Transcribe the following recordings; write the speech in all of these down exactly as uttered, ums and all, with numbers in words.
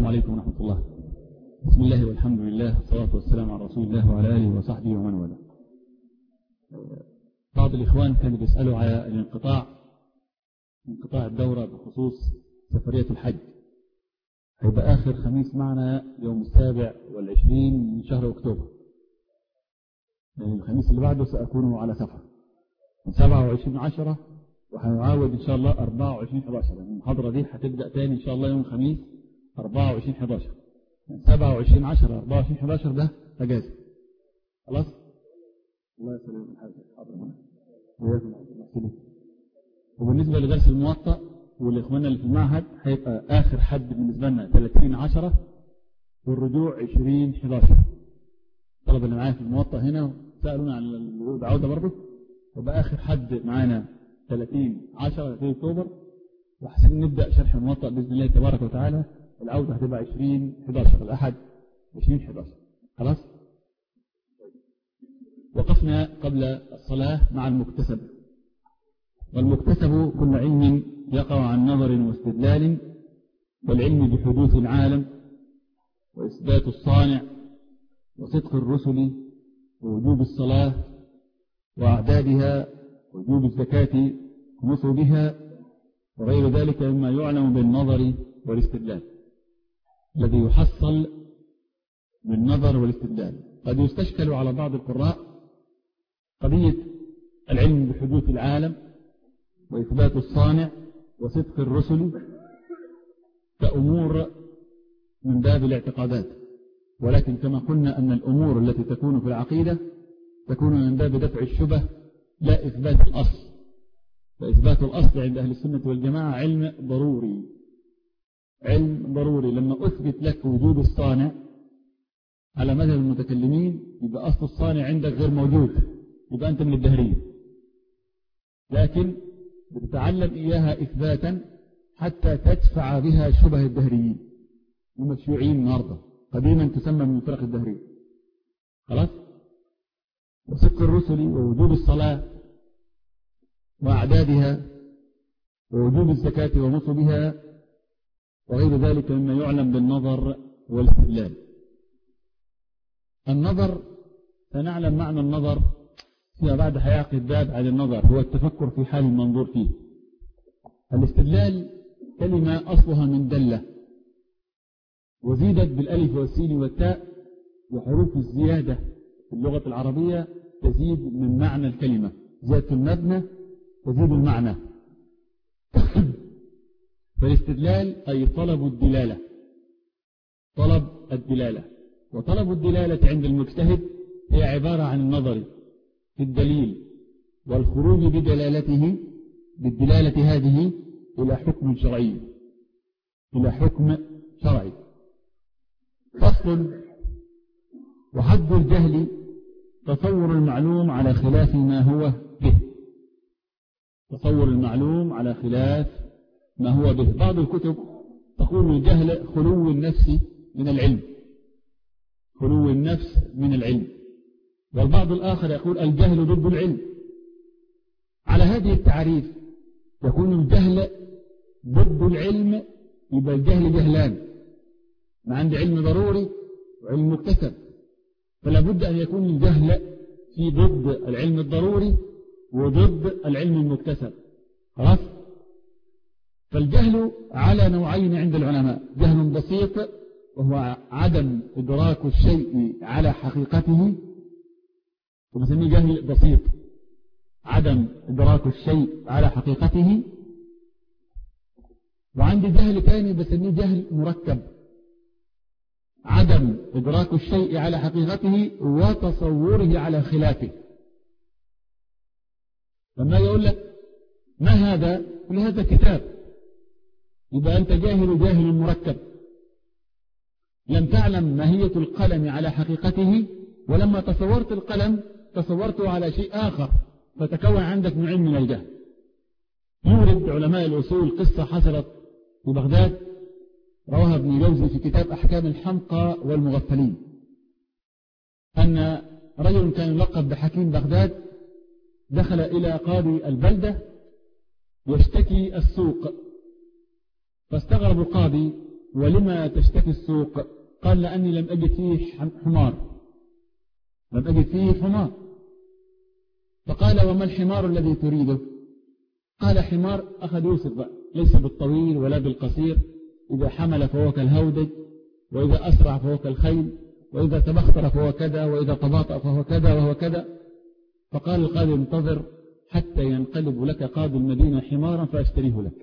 عليكم ورحمة الله. بسم الله والحمد لله والصلاة والسلام على رسول الله وعلى آله وصحبه ومن والاه. بعض الإخوان كانوا بيسألوا على الانقطاع انقطاع الدورة بخصوص سفرية الحج. هيبقى آخر خميس معنا يوم السابع والعشرين من شهر أكتوبر، يعني الخميس اللي بعده سأكون على سفر من سبعة وعشرين عشرة، وهنعاود إن شاء الله أربعة وعشرين حداشر. المحاضرة دي هتبدأ تاني إن شاء الله يوم الخميس أربعة وعشرين حداشر، من سبعة وعشرين عشرة أربعة وعشرين حداشر ده أجازة. خلاص؟ الله يسلمك الحاجة. وبالنسبة لدرس الموطأ والإخوان اللي في المعهد هيبقى آخر حد بالنسبة لنا ثلاثين عشرة والرجوع عشرين حداشر. طلب اللي معايا في الموطأ هنا سألونا عن العودة برضه، وبقى آخر حد معانا ثلاثين عشرة ثلاثين أكتوبر، وحسن نبدأ شرح الموطأ بإذن الله تبارك وتعالى. العودة هتبقى عشرين حداشر، الأحد عشرين حداشر. خلاص؟ وقفنا قبل الصلاة مع المكتسب. والمكتسب كل علم يقع عن نظر واستدلال، والعلم بحدوث العالم وإثبات الصانع وصدق الرسل ووجوب الصلاة وأعدادها ووجوب الزكاة ونصوبها وغير ذلك مما يعلم بالنظر والاستدلال، الذي يحصل بالنظر والاستدلال. قد يستشكل على بعض القراء قضية العلم بحدوث العالم وإثبات الصانع وصدق الرسل كأمور من باب الاعتقادات، ولكن كما قلنا أن الأمور التي تكون في العقيدة تكون من باب دفع الشبه لا إثبات الأصل. فإثبات الأصل عند أهل السنة والجماعة علم ضروري، علم ضروري. لما أثبت لك وجود الصانع على مذهب المتكلمين يبقى أصل الصانع عندك غير موجود، يبقى أنت من الدهرية، لكن بتتعلم إياها إثباتا حتى تدفع بها شبه الدهريين المشيوعين النهارده، قديما تسمى من فرق الدهرية. خلاص؟ وصدق الرسل ووجوب الصلاة وأعدادها ووجوب الزكاة ونصبها وغير ذلك مما يعلم بالنظر والاستدلال. النظر سنعلم معنى النظر فيما بعد هيعقد باب على النظر، هو التفكر في حال المنظور فيه. الاستدلال كلمة أصلها من دلة، وزيدت بالألف والسين والتاء، وحروف الزيادة في اللغة العربية تزيد من معنى الكلمة، زيادة المبنى تزيد المعنى. فالاستدلال أي طلب الدلالة، طلب الدلالة. وطلب الدلالة عند المجتهد هي عبارة عن النظر في الدليل والخروج بدلالته بالدلالة هذه إلى حكم شرعي، إلى حكم شرعي. فصل. وحد الجهل تصور المعلوم على خلاف ما هو به، تصور المعلوم على خلاف ما هو به. بعض الكتب تقول الجهل خلو النفس من العلم، خلو النفس من العلم، والبعض الآخر يقول الجهل ضد العلم. على هذه التعريف يكون الجهل ضد العلم، يبقى الجهل جهلان، ما عندي علم ضروري وعلم مكتسب، فلا بد أن يكون الجهل في ضد العلم الضروري وضد العلم المكتسب. خلاص؟ فالجهل على نوعين عند العلماء: جهل بسيط وهو عدم إدراك الشيء على حقيقته، وبسميه جهل بسيط، عدم إدراك الشيء على حقيقته. وعندي جهل ثاني بسميه جهل مركب، عدم إدراك الشيء على حقيقته وتصوره على خلافه. لما يقول لك ما هذا؟ قل هذا كتاب، يبقى أنت جاهل جاهل مركب، لم تعلم ماهية القلم على حقيقته، ولما تصورت القلم تصورته على شيء آخر، فتكون عندك نوعين من الجهل. يورد علماء الأصول قصة حصلت في بغداد رواها ابن جوزي في كتاب أحكام الحمقى والمغفلين، أن رجل كان يلقب بحكيم بغداد دخل إلى قاضي البلدة يشتكي السوق، فاستغرب القاضي ولما تشتكي السوق؟ قال لأني لم أجد فيه حمار، لم أجد فيه حمار. فقال وما الحمار الذي تريده؟ قال حمار، أخذ يوسف بقى، ليس بالطويل ولا بالقصير، إذا حمل فهو كالهودج، وإذا أسرع فهو كالخيل، وإذا تبختر فهو كذا، وإذا تباطأ فهو كذا وهو كذا. فقال القاضي انتظر حتى ينقلب لك قاضي المدينة حمارا فأشتريه لك.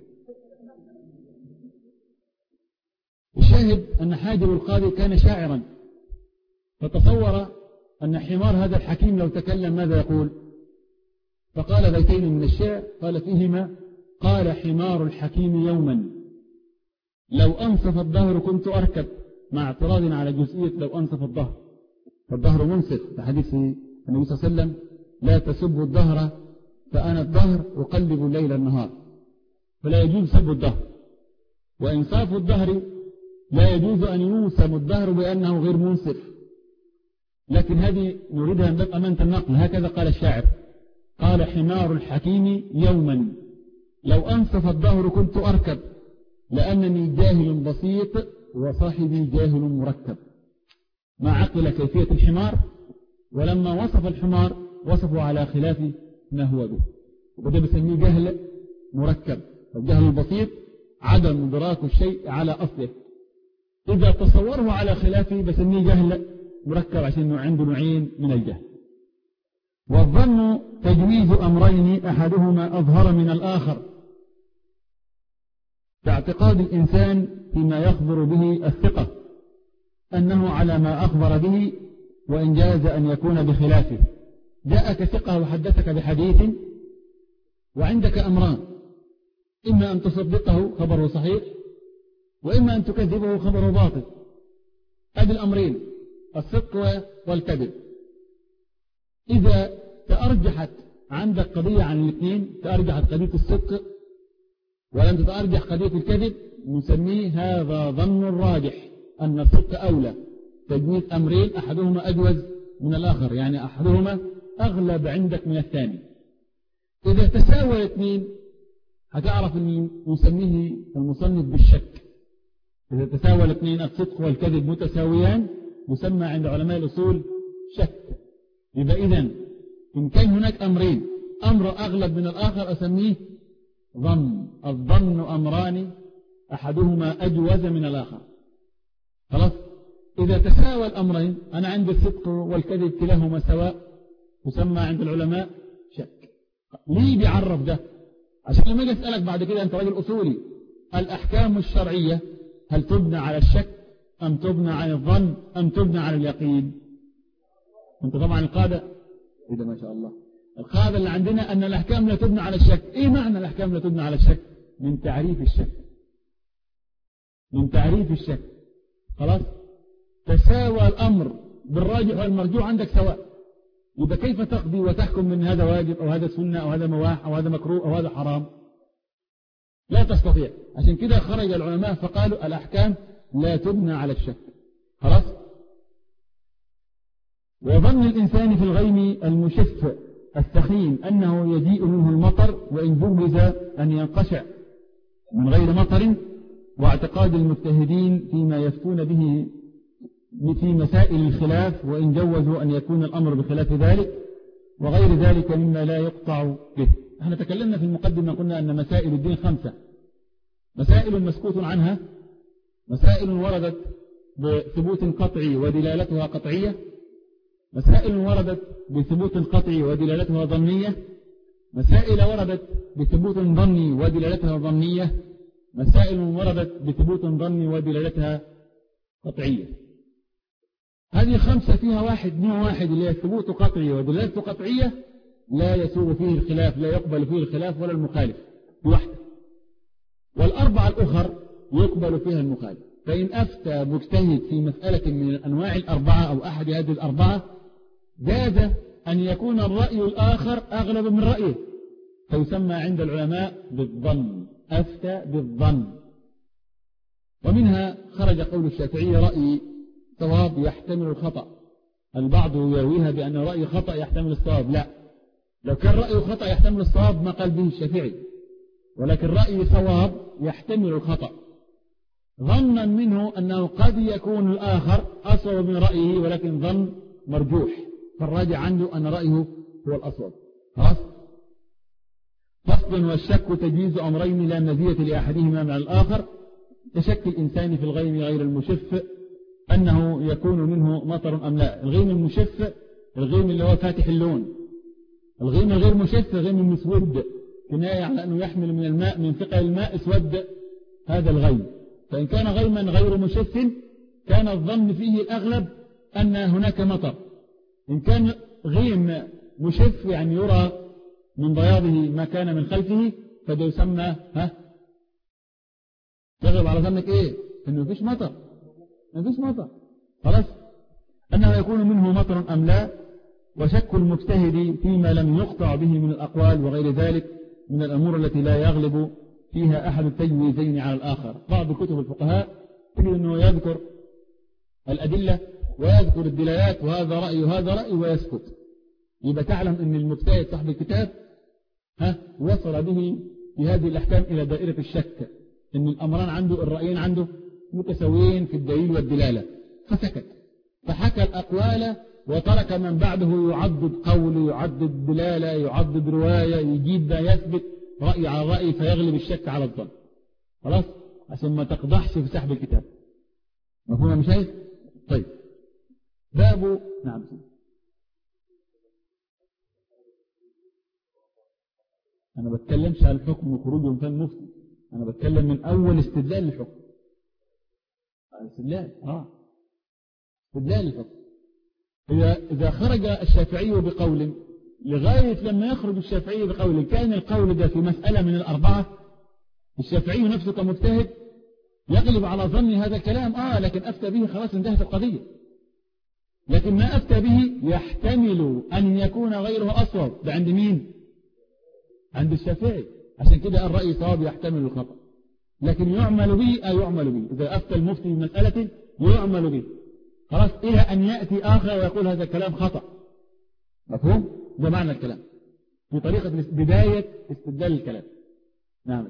الشاهد أن حاجب القاضي كان شاعرا، فتصور أن حمار هذا الحكيم لو تكلم ماذا يقول؟ فقال بيتين من الشعر قال فيهما: قال حمار الحكيم يوما لو أنصف الظهر كنت أركب، مع اعتراض على جزئية لو أنصف الظهر، فالظهر منصف، في حديث النبي صلى الله عليه وسلم: لا تسبوا الظهر فأنا الظهر أقلب الليل النهار. فلا يجوز سب الظهر، وإنصاف الظهر لا يجوز أن يوسم الظهر بأنه غير منصف، لكن هذه نريدها من باب أمانة النقل. هكذا قال الشاعر: قال حمار الحكيم يوما لو أنصف الظهر كنت أركب، لأنني جاهل بسيط وصاحبي جاهل مركب. ما عقل كيفية الحمار، ولما وصف الحمار وصفه على خلاف ما هو به، وده بسميه جهل مركب. الجهل البسيط عدم إدراك الشيء على أصله، إذا تصوره على خلافه بسميه جهل مركب، عشان عنده نوعين من الجهل. والظن تجويز أمرين أحدهما أظهر من الآخر، كاعتقاد الإنسان فيما يخبر به الثقة أنه على ما أخبر به، وإن جاز أن يكون بخلافه. جاءك ثقة وحدثك بحديث، وعندك أمران: إما أن تصدقه خبره صحيح، وإما أن تكذبه خبره باطل. هذه الأمرين، الصدق والكذب. إذا تأرجحت عندك قضية عن الاثنين، تأرجحت قضية الصدق ولم تتأرجح قضية الكذب، نسميه هذا ظن الراجح، أن الصدق أولى. تجويز أمرين أحدهما أجوز من الآخر، يعني أحدهما أغلب عندك من الثاني. إذا تساوى الاثنين هتعرف أن نسميه المصنف بالشك. إذا تساوى الاثنين الصدق والكذب متساويان يسمى عند علماء الأصول شك. يبقى إذن إن كان هناك أمرين، أمر أغلب من الآخر، أسميه ظن. الظن أمران أحدهما أجوز من الآخر. خلاص. إذا تساوى الأمرين، أنا عندي الصدق والكذب كلاهما سواء، يسمى عند العلماء شك. ليه بيعرف ده؟ عشان لما أجي أسألك بعد كده، أنت راجل أصولي، الأحكام الشرعية هل تبنى على الشك أم تبنى على الظن أم تبنى على اليقين؟ أنت طبعا القاعدة إذا ما شاء الله القاعدة اللي عندنا أن الأحكام لا تبنى على الشك. إيه معنى الأحكام لا تبنى على الشك؟ من تعريف الشك، من تعريف الشك. خلاص. تساوى الأمر بالراجح والمرجوع عندك سواء، يبقى كيف تقضي وتحكم من هذا واجب أو هذا سنة أو هذا مباح أو هذا مكروه أو هذا حرام؟ لا تستطيع. عشان كده خرج العلماء فقالوا الأحكام لا تبنى على الشك. خلاص. وظن الإنسان في الغيم المشف السخين أنه يجيء منه المطر، وإن جوز أن ينقشع من غير مطر، واعتقاد المجتهدين فيما يفتون به في مسائل الخلاف، وإن جوزوا أن يكون الأمر بخلاف ذلك، وغير ذلك مما لا يقطع به. احنا تكلمنا في المقدمة قلنا أن مسائل الدين خمسة: مسائل مسكوت عنها، مسائل وردت بثبوت قطعي ودلالتها قطعية، مسائل وردت بثبوت قطعي ودلالتها ظنية، مسائل وردت بثبوت ظني ودلالتها ظنية، مسائل وردت بثبوت ظني ودلالتها قطعية. هذه خمسة فيها واحد نوع واحد اللي هي ثبوت قطعي ودلالته قطعية، لا يسوغ فيه الخلاف، لا يقبل فيه الخلاف ولا المخالف بوحده. والأربعة الأخر يقبل فيها المخالف. فإن أفتى مجتهد في مسألة من أنواع الأربعة أو أحد هذه الأربعة، جاز أن يكون الرأي الآخر أغلب من رأيه، فيسمى عند العلماء بالظن، أفتى بالظن. ومنها خرج قول الشافعي: رأي صواب يحتمل الخطأ. البعض يرويها بأن رأي خطأ يحتمل الصواب. لا، لو كان رأي خطأ يحتمل الصواب ما قال به الشافعي، ولكن رأي صواب يحتمل الخطأ. ظنا منه أنه قد يكون الآخر أصوب من رأيه، ولكن ظن مرجوح، فالراجع عنده أن رأيه هو الأصوب. خلاص. فصل: والشك تجيز أمرين لا مزية لأحدهما مع الآخر، كشك الإنسان في الغيم غير المشف أنه يكون منه مطر أم لا. الغيم المشف الغيم اللي هو فاتح اللون، الغيم الغير مشف غيم مسود، كناية على أنه يحمل من الماء من ثقل الماء اسود هذا الغيم. فإن كان غيما غير مشف كان الظن فيه الأغلب أن هناك مطر. إن كان غيم مشف يعني يرى من بياضه ما كان من خلفه، فده يسمى ها تغلب على ظنك إيه؟ إنه مفيش مطر، مفيش مطر. خلاص. أنه يكون منه مطر أم لا. وشك المجتهد فيما لم يقطع به من الأقوال وغير ذلك من الأمور التي لا يغلب فيها أحد التجويزين على الآخر. بعض كتب الفقهاء تجد أنه يذكر الأدلة ويذكر الدلالات، وهذا رأي وهذا رأي، ويسكت. يبقى تعلم أن المجتهد صاحب الكتاب ها وصل به في هذه الأحكام إلى دائرة الشك، أن الأمران عنده الرأيين عنده متساويين في الدليل والدلالة، فسكت، فحكى الأقوال وترك من بعده يعضد قول، يعضد دلالة، يعضد رواية، يجيب ده يثبت رأي على رأي، فيغلب الشك على الظن. خلاص، عشان ما تقضحش في سحب الكتاب. مفهوم مش عايز؟ طيب. باب نعم. أنا بتكلمش على الحكم وخروج من فم مفتي، أنا بتكلم من أول استدلال للحكم. استدلال آه استدلال للحكم. إذا إذا خرج الشافعي بقول لغاية لما يخرج الشافعي بقول كان القول ده في مسألة من الأربعة، الشافعي نفسه كمجتهد يغلب على ظن هذا الكلام آه لكن أفتى به خلاص انتهت القضية. لكن ما أفتى به يحتمل أن يكون غيره أصوب، ده عند مين؟ عند الشافعي. عشان كده الرأي صواب يحتمل الخطأ، لكن يعمل به أو يعمل به. إذا أفتى المفتي بمسألة يعمل به خلاص، إلى أن يأتي آخر ويقول هذا الكلام خطأ. مفهوم؟ ده معنى الكلام في طريقة بداية استدلال الكلام. نعم.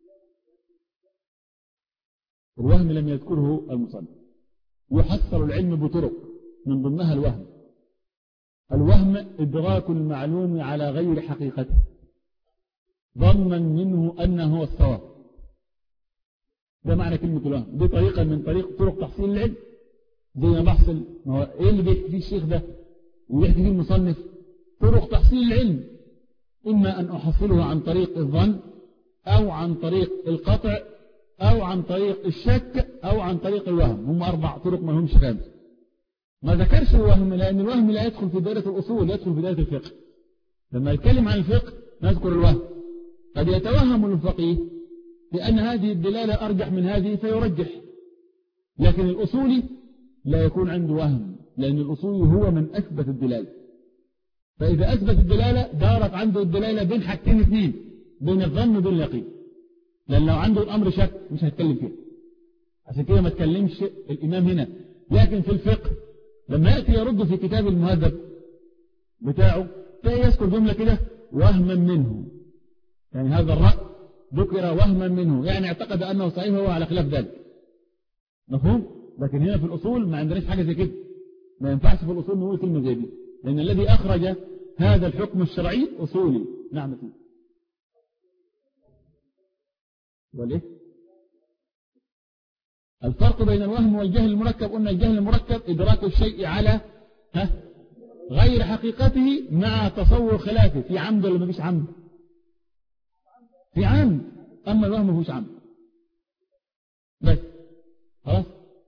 الوهم لم يذكره المصنف. يحصل العلم بطرق من ضمنها الوهم. الوهم إدراك المعلوم على غير حقيقته ظنا منه أنه هو الصواب. ده معنى كلمة الوهم. دي طريقة من طريق طرق تحصيل العلم. زي ما بحصل، ما هو ايه اللي بيحكي فيه الشيخ ده ويحكي فيه المصنف؟ طرق تحصيل العلم، إما أن أحصله عن طريق الظن أو عن طريق القطع أو عن طريق الشك أو عن طريق الوهم. هم أربع طرق ما همش خامس. ما ذكرش الوهم لأن الوهم لا يدخل في دائرة الأصول، يدخل في دائرة الفقه. لما يتكلم عن الفقه نذكر الوهم. قد يتوهم الفقيه لأن هذه الدلالة أرجح من هذه فيرجح، لكن الأصولي لا يكون عنده وهم، لأن الأصولي هو من أثبت الدلالة. فإذا أثبت الدلالة دارت عنده الدلالة بين حاجتين اثنين، بين الظن وبين اليقين. لأن لو عنده الأمر شك مش هيتكلم فيه، عشان كده ما تكلمش الإمام هنا. لكن في الفقه لما يأتي يرد في كتاب المهذب بتاعه فيذكر جملة كده وهما منه، يعني هذا الرأي ذكر وهما منه، يعني اعتقد أنه صحيح هو على خلاف ذلك. مفهوم؟ لكن هنا في الأصول ما عندناش حاجة زي كده، ما ينفعش في الأصول نقول كلمة زي دي، لأن الذي أخرج هذا الحكم الشرعي أصولي. نعم. فيه والإيه؟ الفرق بين الوهم والجهل المركب، قلنا الجهل المركب إدراك الشيء على ها غير حقيقته مع تصور خلافه. في عمد ولا ما فيش عمد؟ في عمد. أما الوهم ما فيش عمد بس. خلاص.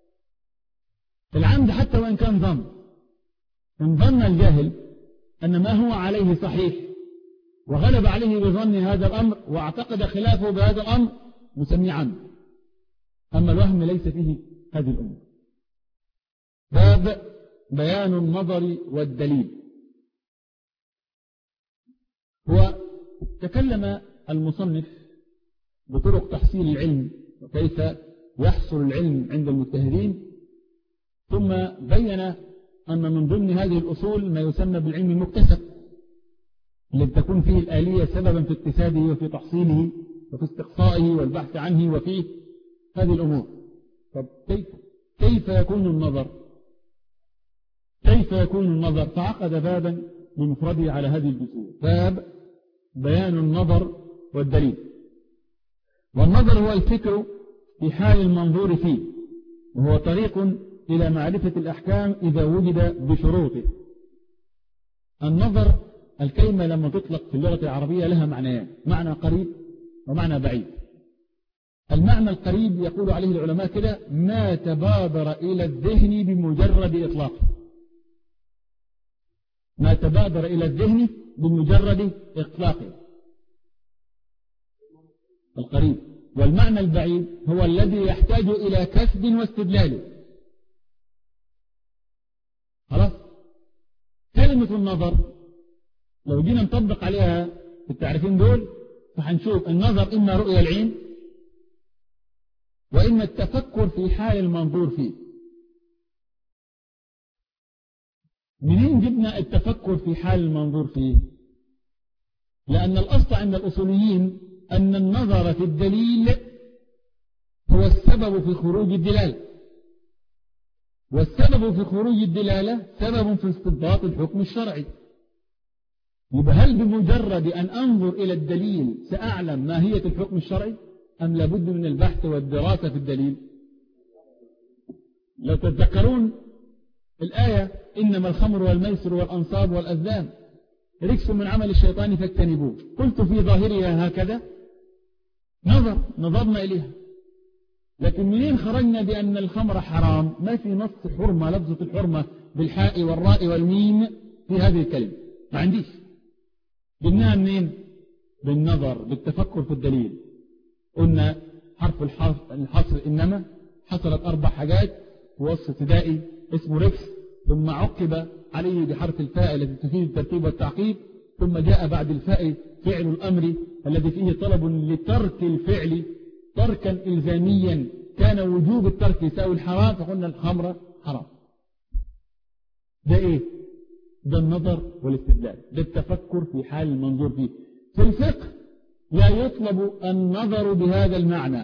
العمد حتى وإن كان ظن، إن ظن الجاهل أن ما هو عليه صحيح وغلب عليه بظن هذا الأمر واعتقد خلافه بهذا الأمر نسميه عمد. أما الوهم ليس فيه هذه الأمور. باب بيان النظر والدليل. هو تكلم المصنف بطرق تحصيل العلم وكيف يحصل العلم عند المجتهدين، ثم بين أن من ضمن هذه الأصول ما يسمى بالعلم المكتسب، الذي تكون فيه الآلية سببا في اكتسابه وفي تحصيله وفي استقصائه والبحث عنه وفي هذه الأمور. طب كيف كيف يكون النظر كيف يكون النظر فعقد بابا بمفرده على هذه الجزئية. باب بيان النظر والدليل. والنظر هو الفكر في حال المنظور فيه، وهو طريق إلى معرفة الأحكام إذا وجد بشروطه. النظر الكلمة لما تطلق في اللغة العربية لها معنيان، معنى قريب ومعنى بعيد. المعنى القريب يقول عليه العلماء كده ما تبادر إلى الذهن بمجرد إطلاقه، ما تبادر إلى الذهن بمجرد إطلاقه القريب. والمعنى البعيد هو الذي يحتاج إلى كسب واستدلال. خلاص. كلمة النظر لو جينا نطبق عليها في التعريفين دول فهنشوف النظر إما رؤية العين وإما التفكر في حال المنظور فيه. منين جبنا التفكر في حال المنظور فيه؟ لأن الأصل عند الأصوليين أن النظر في الدليل هو السبب في خروج الدلالة، والسبب في خروج الدلالة سبب في استنباط الحكم الشرعي. يبقى هل بمجرد أن أنظر إلى الدليل سأعلم ماهية الحكم الشرعي أم لابد من البحث والدراسة في الدليل؟ لو تتذكرون الآية إنما الخمر والميسر والأنصاب والأزلام رجس من عمل الشيطان فاجتنبوه، قلت في ظاهرها هكذا نظر نظرنا إليها، لكن منين خرجنا بأن الخمر حرام؟ ما في نص حرمة لفظة الحرمة بالحاء والراء والميم في هذه الكلمة، ما عنديش. جبناها منين؟ بالنظر، بالتفكر في الدليل. قلنا حرف الحصر إنما حصلت أربع حاجات في وصف ابتدائي اسمه ركس، ثم عقب عليه بحرف الفاء الذي تفيد الترتيب والتعقيب، ثم جاء بعد الفاء فعل الأمر الذي فيه طلب لترك الفعل تركا إلزاميا كان وجوب الترك يساوي الحرام، فقلنا الخمر حرام. ده إيه؟ ده النظر والاستدلال، ده التفكر في حال المنظور فيه. في الفقه لا يطلب النظر بهذا المعنى،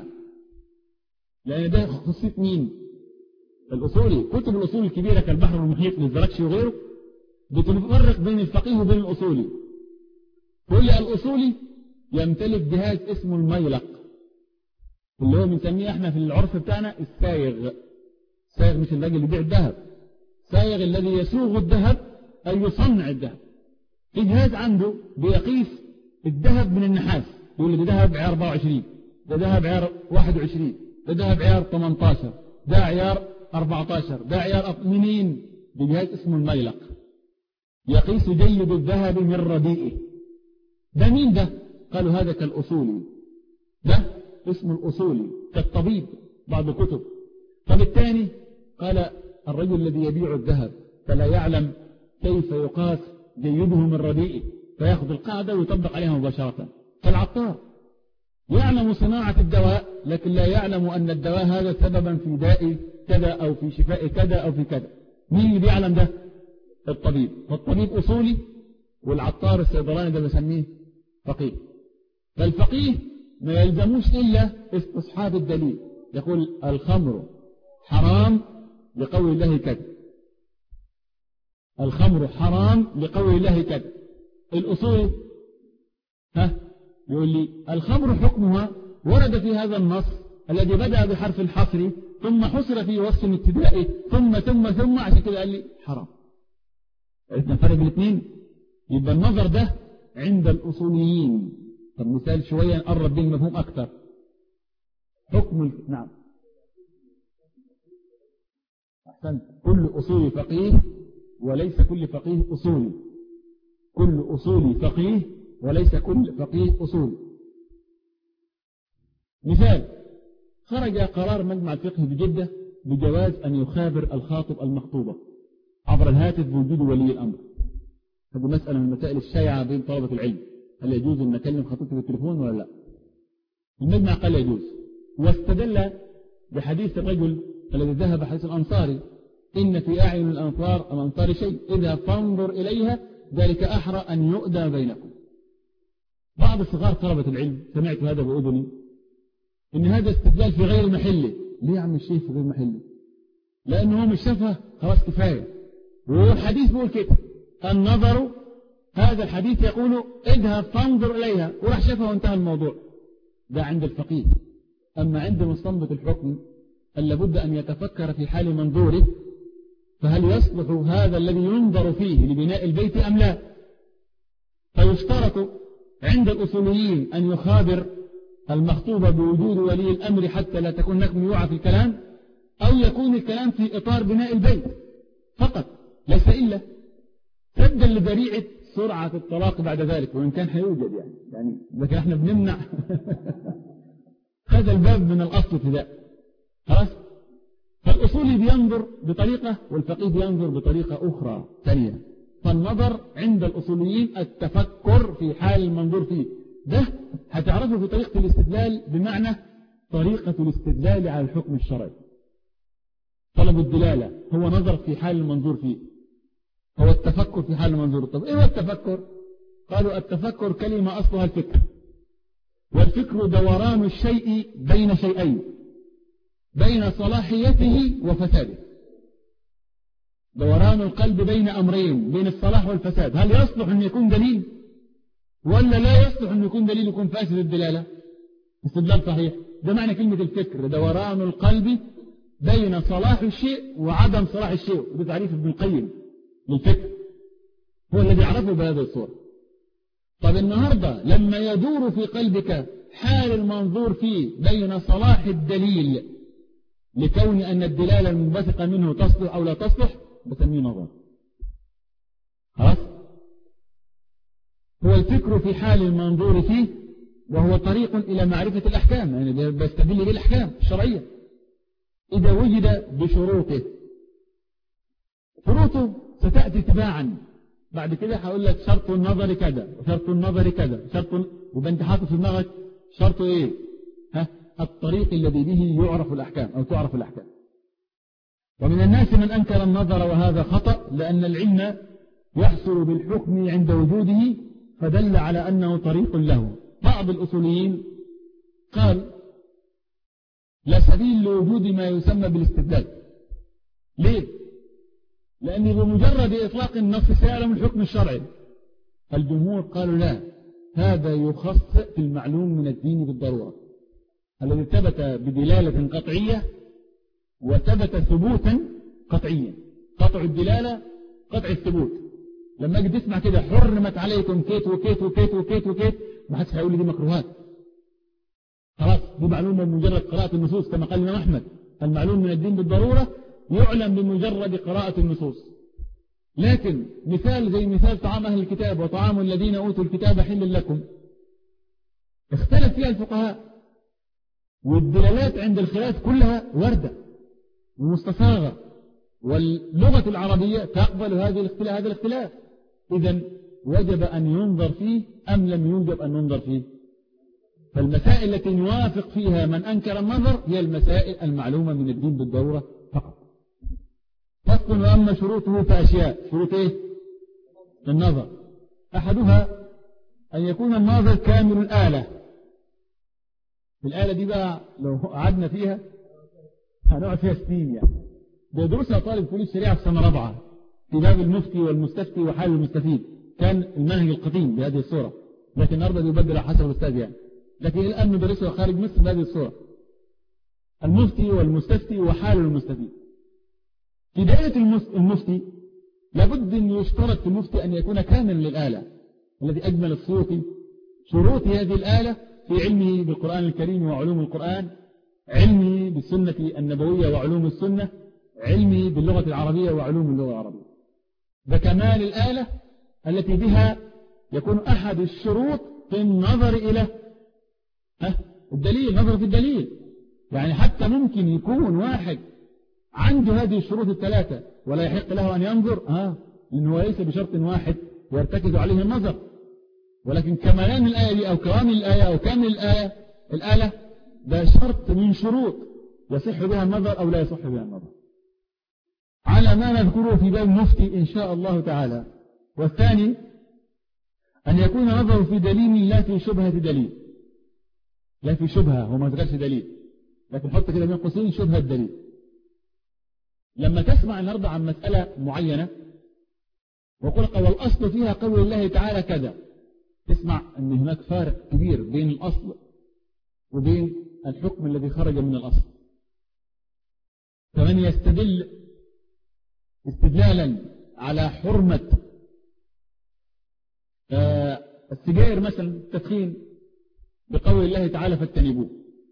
لأن ده خصية مين؟ الأصولي. كتب الأصول الكبيرة كالبحر المحيط للزركشي وغيره بتفرق بين الفقيه وبين الأصولي. كل الأصولي يمتلك جهاز اسمه الميلق، اللي هو بنسميه احنا في العرف بتاعنا السايغ. السايغ مش الراجل اللي بيبيع الذهب، سايغ الذي يسوغ الذهب أي يصنع الذهب. في جهاز عنده بيقيس الذهب من النحاس، يقول لي ده ذهب عيار أربعة وعشرين، ده ذهب عيار واحد وعشرين، ده ذهب عيار ثمانية عشر، ده عيار أربعة عشر، ده عيار منين؟ بجهاز اسمه الميلق يقيس جيد الذهب من رديئه. ده مين ده؟ قالوا هذا كالأصولي، ده اسمه الأصولي كالطبيب بعض الكتب. طب الثاني قال الرجل الذي يبيع الذهب فلا يعلم كيف يقاس جيده من رديئه، فيأخذ القاعدة ويطبق عليها مباشرة. فالعطار يعلم صناعة الدواء لكن لا يعلم أن الدواء هذا سببا في داء كذا أو في شفاء كذا أو في كذا. مين اللي بيعلم ده؟ الطبيب. فالطبيب أصولي، والعطار الصيدلاني ده بسميه فقيه. فالفقيه ما يلزموش إلا استصحاب الدليل، يقول الخمر حرام لقول الله كذا، الخمر حرام لقول الله كذا. الأصول ها يقول لي الخمر حكمها ورد في هذا النص الذي بدأ بحرف الحصر ثم حصر في وصف ابتدائي ثم ثم ثم عشان كده قال لي حرام. عرفنا فرق الاثنين؟ يبقى النظر ده عند الأصوليين. طب مثال شوية نقرب بين المفهوم أكثر. حكم ال... نعم أحسنت. كل أصولي فقيه وليس كل فقيه أصولي، كل أصولي فقيه وليس كل فقيه أصولي. مثال: خرج قرار مجمع الفقه بجدة بجواز أن يخابر الخاطب المخطوبة عبر الهاتف بوجود ولي الأمر. هذه مسألة من المسائل الشائعة بين طلبة العلم، هل يجوز أن نكلم خطيبتي بالتليفون ولا لا؟ المجمع قال يجوز، واستدل بحديث الرجل الذي ذهب حديث الأنصاري: إن في أعين الأنصار الأنصار شيء إذا فانظر إليها ذلك أحرى أن يؤدى بينكم. بعض صغار طلبة العلم سمعت هذا بأذني إن هذا استدلال في غير محله، ليه يا عم الشيخ في غير محله؟ لأنه هو مش شافها خلاص كفاية. والحديث بيقول كده النظر، هذا الحديث يقول اذهب فانظر إليها، وراح شافها وانتهى الموضوع. ده عند الفقيه. أما عند مستنبط الحكم لابد أن يتفكر في حال منظوره، فهل يصلح هذا الذي ينظر فيه لبناء البيت أم لا؟ فيشترط عند الأصوليين أن يخابر المخطوبة بوجود ولي الأمر حتى لا تكون هناك ميوعة في الكلام، أو يكون الكلام في إطار بناء البيت فقط ليس إلا، سدا لذريعة سرعة الطلاق بعد ذلك، وإن كان هيوجد يعني يعني لكن احنا بنمنع هذا الباب من الأصل ابتداء. خلاص. فالأصولي بينظر بطريقة والفقيه بينظر بطريقة أخرى ثانية. فالنظر عند الأصوليين التفكر في حال المنظور فيه، ده هتعرفه في طريقة الاستدلال بمعنى طريقة الاستدلال على الحكم الشرعي. طلب الدلالة هو نظر في حال المنظور فيه، هو التفكر في حال المنظور. طب إيه هو التفكر؟ قالوا التفكر كلمة أصلها الفكر، والفكر دوران الشيء بين شيئين، بين صلاحيته وفساده. دوران القلب بين أمرين، بين الصلاح والفساد. هل يصلح أن يكون دليل ولا لا يصلح أن يكون دليل يكون فاسد الدلالة؟ استدلال صحيح. ده معنى كلمة الفكر، دوران القلب بين صلاح الشيء وعدم صلاح الشيء. وده تعريف ابن القيم للفكر، هو الذي يعرفه بهذه الصورة. طب النهاردة لما يدور في قلبك حال المنظور فيه بين صلاح الدليل لكون أن الدلالة المنبثقة منه تصلح أو لا تصلح، بسميه نظر. خلاص. هو الفكر في حال المنظور فيه، وهو طريق إلى معرفة الأحكام، يعني بيستدل به الأحكام الشرعية إذا وجد بشروطه. شروطه ستأتي تباعا بعد كده. هقول لك شرط النظر كذا وشرط النظر كذا شرط، وبقى انت حاطط في دماغك شرط ايه؟ ها؟ الطريق الذي به يعرف الأحكام أو تعرف الأحكام. ومن الناس من أنكر النظر وهذا خطأ، لأن العلم يحصل بالحكم عند وجوده، فدل على أنه طريق له. بعض الأصوليين قال لا سبيل لوجود ما يسمى بالاستدلال. ليه؟ لأن بمجرد إطلاق النص سيعلم الحكم الشرعي. الجمهور قالوا لا، هذا يخص في المعلوم من الدين بالضرورة، الذي ثبت بدلالة قطعية وثبت ثبوتا قطعيا. قطع الدلالة قطع الثبوت. لما اجي تسمع كده حرمت عليكم كيت وكيت وكيت وكيت وكيت، ما حدش هيقول لي دي مكروهات. خلاص، دي معلومة بمجرد قراءة النصوص، كما قال الإمام أحمد المعلوم من الدين بالضرورة يعلم بمجرد قراءة النصوص. لكن مثال زي مثال طعام أهل الكتاب وطعام الذين أوتوا الكتاب حل لكم، اختلف فيها الفقهاء، والدلالات عند الخلاف كلها وردة ومستفاغة، واللغة العربية تقبل هذه الاختلاف هذا الاختلاف. إذن وجب أن ينظر فيه أم لم يوجب أن ينظر فيه؟ فالمسائل التي نوافق فيها من أنكر النظر هي المسائل المعلومة من الدين بالضرورة فقط. فصل. وأما شروطه فأشياء. شروط إيه؟ النظر. أحدها أن يكون الناظر كامل الآلة. الآلة دي بقى لو قعدنا فيها هنقعد فيها سنين يعني. بيدرسها طالب كلية الشريعة في سنة رابعة في باب المفتي والمستفتي وحال المستفيد. كان المنهج القديم بهذه الصورة، لكن النهارده بيبدل على حسب الأستاذ يعني. لكن الآن ندرسها خارج مصر بهذه الصورة: المفتي والمستفتي وحال المستفيد. في دائرة المفتي لابد أن يشترط في المفتي أن يكون كاملا للآلة، الذي أجمل الصوت. شروط هذه الآلة في علمه بالقرآن الكريم وعلوم القرآن، علمه بالسنة النبوية وعلوم السنة، علمه باللغة العربية وعلوم اللغة العربية. بكمال الآلة التي بها يكون أحد الشروط في النظر إلى الدليل، نظر في الدليل. يعني حتى ممكن يكون واحد عنده هذه الشروط الثلاثة ولا يحق له أن ينظر، آه لأنه ليس بشرط واحد يرتكز عليه النظر. ولكن كمالان الآية دي أو كوامل الآية أو كامل الآية الآلة ده شرط من شروط يصح بها النظر أو لا يصح بها النظر، على ما نذكره في باب المفتي إن شاء الله تعالى. والثاني أن يكون نظر في دليل لا في شبهة دليل، لا في شبهة، هو ما ذكرش دليل، لكن حط كده بين قوسين شبهة الدليل. لما تسمع النهارده عن مسألة معينة ويقول لك والأصل فيها قول الله تعالى كذا، تسمع أن هناك فارق كبير بين الأصل وبين الحكم الذي خرج من الأصل. فمن يستدل استدلالا على حرمة السجائر مثلا التدخين بقول الله تعالى فاجتنبوه،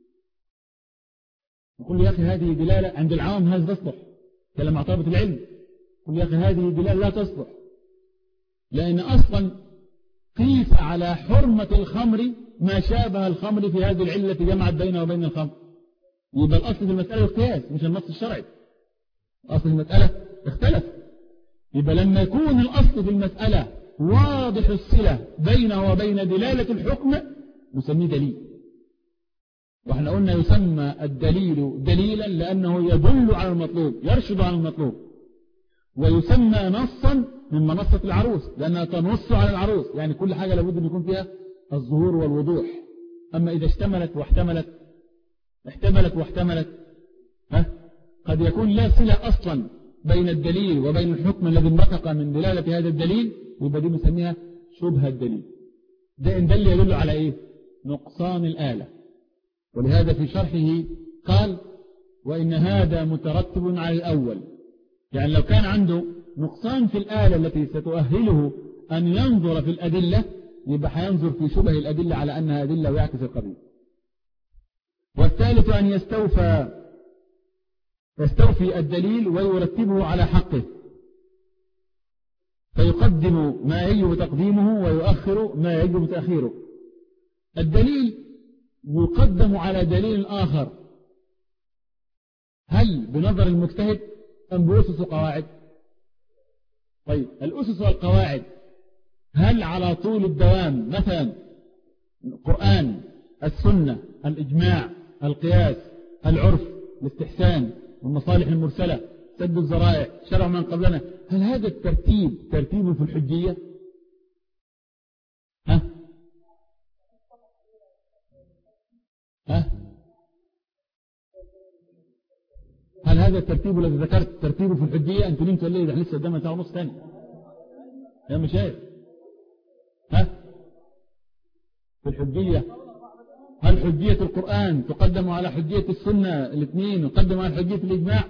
يقول يا أخي هذه دلالة عند العام هذا تصلح كلام مع طلبة العلم، يقول يا أخي هذه دلالة لا تصلح، لأن أصلا قيس على حرمة الخمر ما شابه الخمر في هذه العلة التي جمعت بينه وبين الخمر. يبقى الأصل في المسألة القياس مش النص الشرعي، أصل المسألة اختلف. يبقى لما يكون الأصل في المسألة واضح الصلة بينه وبين دلالة الحكم نسميه دليل. واحنا قلنا يسمى الدليل دليلا لأنه يدل على المطلوب يرشد على المطلوب، ويسمى نصا من منصة العروس لأنها تنص على العروس، يعني كل حاجة لابد أن يكون فيها الظهور والوضوح. أما إذا اشتملت واحتملت احتملت واحتملت ها قد يكون لا صلة أصلا بين الدليل وبين الحكم الذي انبثق من دلالة هذا الدليل، يبقى دي نسميها شبهة الدليل. ده إن دل يدل على إيه؟ نقصان الآلة. ولهذا في شرحه قال وإن هذا مترتب على الأول، يعني لو كان عنده نقصان في الآلة التي ستؤهله أن ينظر في الأدلة يبقى هينظر في شبه الأدلة على أنها أدلة ويعكس القبيل. والثالث أن يستوفى يستوفي الدليل ويرتبه على حقه، فيقدم ما يجب تقديمه ويؤخر ما يجب تأخيره. الدليل يقدم على دليل آخر، هل بنظر المجتهد أم بأسس وقواعد؟ طيب الأسس والقواعد هل على طول الدوام مثلا القرآن، السنة، الإجماع، القياس، العرف، الاستحسان، والمصالح المرسلة، سد الذرائع، شرع من قبلنا، هل هذا الترتيب ترتيب في الحجية؟ ها؟ ها؟ هل هذا الترتيب الذي ذكرت ترتيبه في الحجية؟ أنتوا نمتوا الليل ده لسه قدامنا ساعة ونص ثاني يا مشايخ. ها؟ في الحجية هل حجية القرآن تقدم على حجية السنة الاثنين وتقدم على حجية الإجماع؟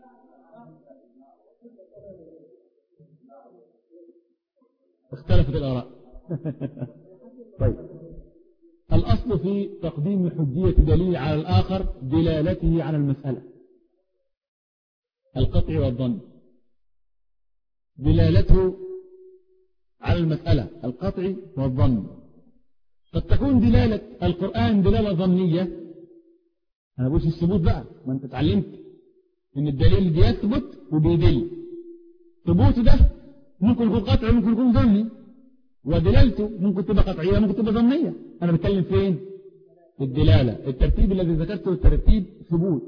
اختلفت الآراء. طيب الأصل في تقديم حجية دليل على الآخر دلالته على المسألة، القطع والظن. دلالته على المسألة القطع والظن. قد تكون دلالة القرآن دلالة ظنية، أنا بقولش الثبوت بقى، ما أنت اتعلمت إن الدليل بيثبت وبيدل، ثبوته ده ممكن يكون قطعي ممكن يكون ظني، ودلالته ممكن تبقى قطعية ممكن تبقى ظنية. أنا بتكلم فين؟ في الدلالة. الترتيب الذي ذكرته ترتيب ثبوت،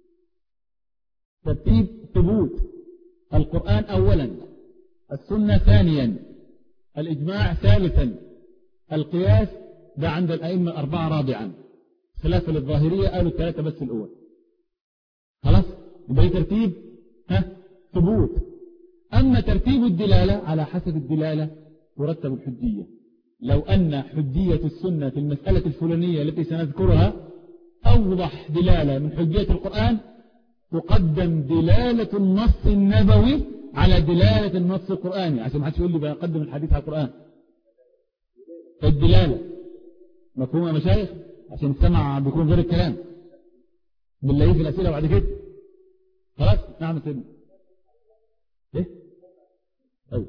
ترتيب ثبوت. القرآن أولا، السنة ثانيا، الإجماع ثالثا، القياس ده عند الأئمة الأربعة رابعا، خلافا للظاهرية قالوا الثلاثة بس الأول. خلاص يبقى ترتيب ها ثبوت. أما ترتيب الدلالة على حسب الدلالة ترتب الحجية. لو أن حجية السنة في المسألة الفلانية التي سنذكرها أوضح دلالة من حجية القرآن تقدم دلالة النص النبوي على دلالة النص القرآني، عشان ما حدش يقول لي بقدم الحديث على القرآن. الدلالة مفهوم يا مشايخ؟ عشان السمع بيكون غير الكلام بالله في الأسئلة بعد كده. خلاص نعم سيدنا. ايه طيب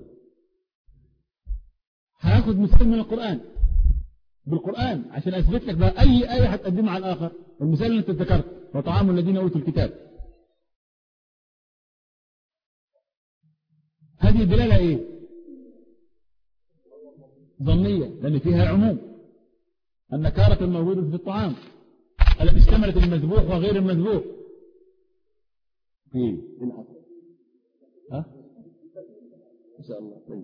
هاخد مثال من القرآن بالقرآن عشان أثبت لك بقى أي آية هتقدمها على الآخر. المثال اللي انت ذكرت وطعام الذين أوتوا الكتاب، هذه الدلالة ايه؟ ظنية، لأن فيها عموم، النكارة الموجودة في الطعام التي اشتملت المذبوح وغير المذبوح. ايه الحق ها ان شاء الله. طيب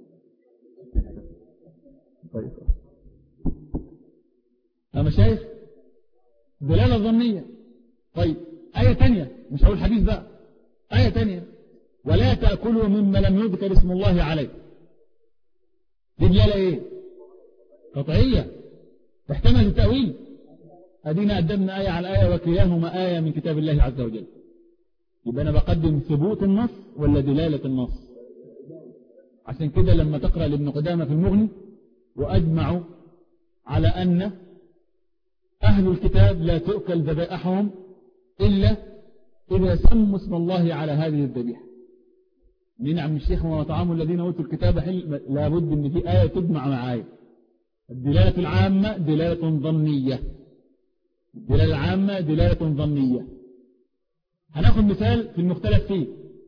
طيب يا مشايخ دلالة ظنية، طيب آية تانية، مش هقول حديث بقى، آية تانية: ولا تأكلوا مما لم يذكر اسم الله عليه. دي دلالة ايه؟ قطعية تحتمل التأويل. أدينا قدمنا آية على آية وكلاهما آية من كتاب الله عز وجل. يبقى أنا بقدم ثبوت النص ولا دلالة النص؟ عشان كده لما تقرأ لابن قدامة في المغني: وأجمعوا على أن أهل الكتاب لا تؤكل ذبائحهم إلا إذا سموا اسم الله على هذه الذبيحة. من عم الشيخ: وما طعام الذين أوتوا الكتاب حل. لابد أن في آية تجمع مع آية. الدلالة العامة دلالة ظنية، الدلالة العامة دلالة ظنية. هناخذ مثال في المختلف فيه: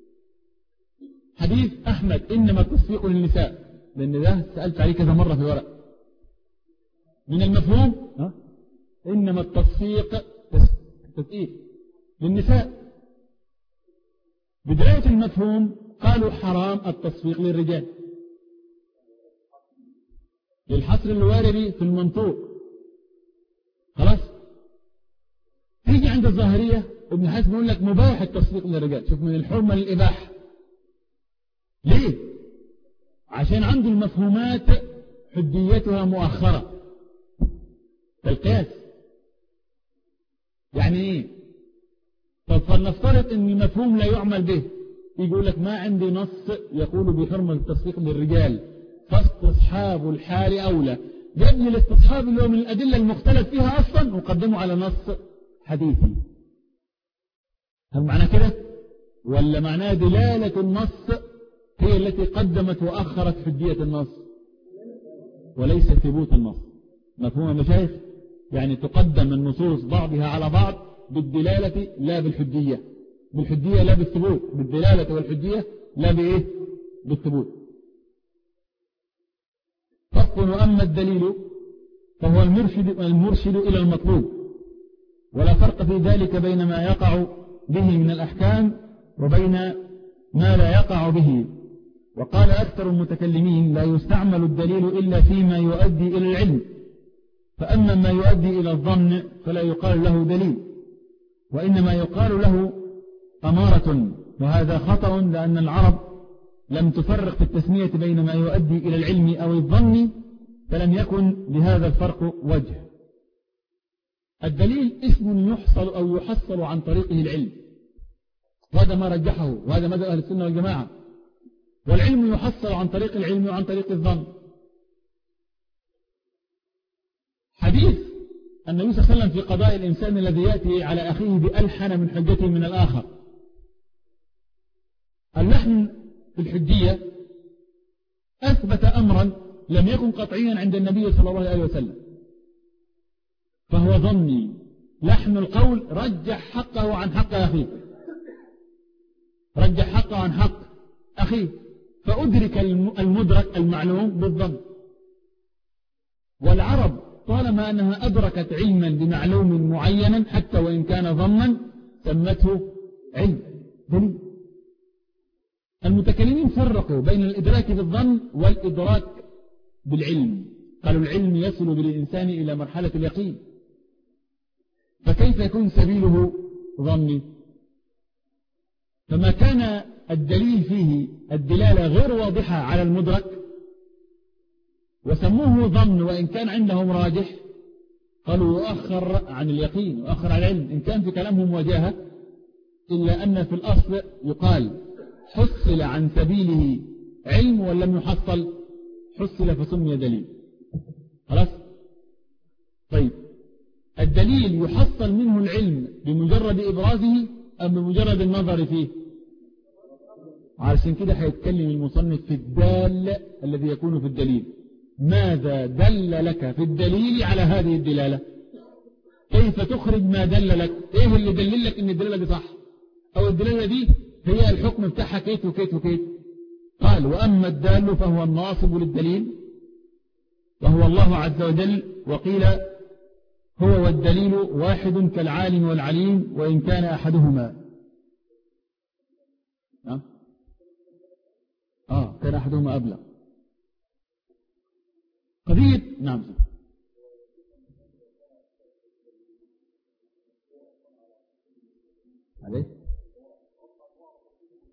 حديث أحمد إنما التصفيق للنساء، لأن ده سألت عليه كذا مرة في الورق. من المفهوم ها؟ إنما التصفيق تسقيق للنساء. بداية المفهوم قالوا حرام التصفيق للرجال للحصر الواردي في المنطوق. خلاص، تيجي عند الظاهرية ابن حزم يقول لك مباح التصفيق للرجال. شوف، من الحرمة للإباحة. ليه؟ عشان عنده المفهومات حديتها مؤخرة كالقياس. يعني ايه؟ طب فلنفترض ان المفهوم لا يعمل به، يقول لك ما عندي نص يقول بحرمة التصفيق للرجال، فاستصحاب الحال أولى. يبني الاستصحاب اللي هو من الأدلة المختلف فيها أصلا وقدمه على نص حديثي. هل معنى كده؟ ولا معناه دلالة النص هي التي قدمت وأخرت حجية النص وليس ثبوت النص؟ مفهوم يا مشايخ؟ يعني تقدم النصوص بعضها على بعض بالدلالة لا بالحجية، بالحجية لا بالثبوت، بالدلالة والحجية لا بإيه؟ بالثبوت. فرق: وأما الدليل فهو المرشد, المرشد إلى المطلوب، ولا فرق في ذلك بين ما يقع به من الأحكام وبين ما لا يقع به. وقال أكثر المتكلمين: لا يستعمل الدليل إلا فيما يؤدي إلى العلم، فأما ما يؤدي إلى الظن فلا يقال له دليل، وإنما يقال له أمارة. وهذا خطأ، لأن العرب لم تفرق في التسمية بين ما يؤدي إلى العلم أو الظن، فلم يكن لهذا الفرق وجه. الدليل اسم يحصل أو يحصل عن طريقه العلم، وهذا ما رجحه، وهذا مذهب أهل السنة والجماعة. والعلم يحصل عن طريق العلم وعن طريق الظن. حديث النبي صلى الله عليه وسلم في قضاء الإنسان الذي يأتي على أخيه بألحن من حجته من الآخر. اللحن في الحجية أثبت أمرا لم يكن قطعيا عند النبي صلى الله عليه وسلم، فهو ظني. لحن القول رجح حقه عن حق أخيه، رجح حقه عن حق أخيه، فأدرك المدرك المعلوم بالظن. والعرب طالما أنها أدركت علما بمعلوم معين حتى وإن كان ظنا سمته علم دليل. المتكلمين فرقوا بين الإدراك بالظن والإدراك بالعلم، قالوا العلم يصل بالإنسان إلى مرحلة اليقين، فكيف يكون سبيله ظني؟ فما كان الدليل فيه الدلالة غير واضحة على المدرك وسموه ظن، وإن كان عندهم راجح قالوا يؤخر عن اليقين، يؤخر عن العلم، إن كان في كلامهم وجاهة، إلا أن في الأصل يقال حصل عن سبيله علم ولم يحصل، حصل فسمي دليل. خلاص؟ طيب، الدليل يحصل منه العلم بمجرد إبرازه أم بمجرد النظر فيه؟ علشان كده هيتكلم المصنف في الدال الذي يكون في الدليل. ماذا دل لك في الدليل على هذه الدلالة؟ كيف تخرج ما دل لك؟ ايه اللي دلل لك ان الدلالة دي صح، او الدلالة دي هي الحكم بتاعها كيت وكيت وكيت؟ قال: وأما الدال فهو الناصب للدليل وهو الله عز وجل. وقيل هو والدليل واحد كالعالم والعليم وإن كان أحدهما آه, آه كان أحدهما أبلغ. قضية نعم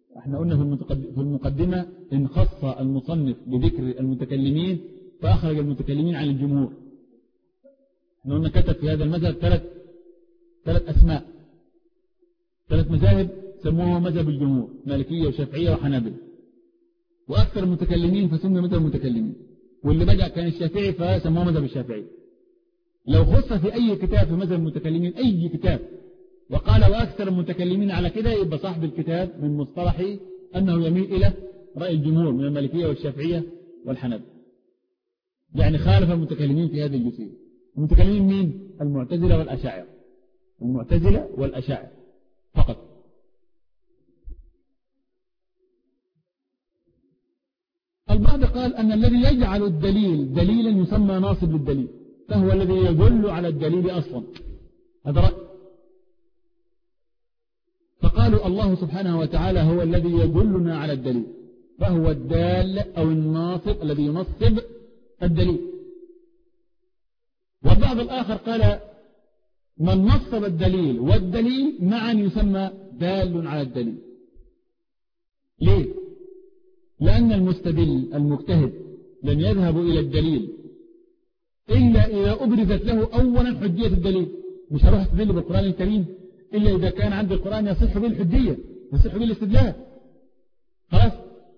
احنا قلنا في المقدمة إن خص المصنف بذكر المتكلمين فأخرج المتكلمين عن الجمهور. احنا قلنا كتب في هذا المذهب ثلاث ثلاث أسماء، ثلاث مذاهب سموها مذهب الجمهور، مالكية وشافعية وحنابلة، وأكثر المتكلمين فسموا مذهب المتكلمين، واللي بدأ كان الشافعي فسموه مذهب الشافعي. لو خص في أي كتاب في مذهب المتكلمين أي كتاب وقال وأكثر المتكلمين على كده، يبقى صاحب الكتاب من مصطلحه أنه يميل إلى رأي الجمهور من المالكية والشافعية والحنابلة، يعني خالف المتكلمين في هذه الجزئية. المتكلمين مين؟ المعتزلة والأشاعرة، المعتزلة والأشاعرة فقط. البعض قال أن الذي يجعل الدليل دليلا يسمى ناصب للدليل، فهو الذي يدل على الدليل أصلا، هذا رأي. فقالوا الله سبحانه وتعالى هو الذي يدلنا على الدليل، فهو الدال أو الناصب الذي ينصب الدليل. والبعض الآخر قال من نصب الدليل والدليل معا يسمى دال على الدليل. ليه؟ لأن المستدل المجتهد لن يذهب إلى الدليل إلا إذا أبرزت له أولا حجية الدليل. مش هروح استدل بالقرآن الكريم إلا إذا كان عند القرآن يصح به الحجية، يصح به الاستدلال. خلاص،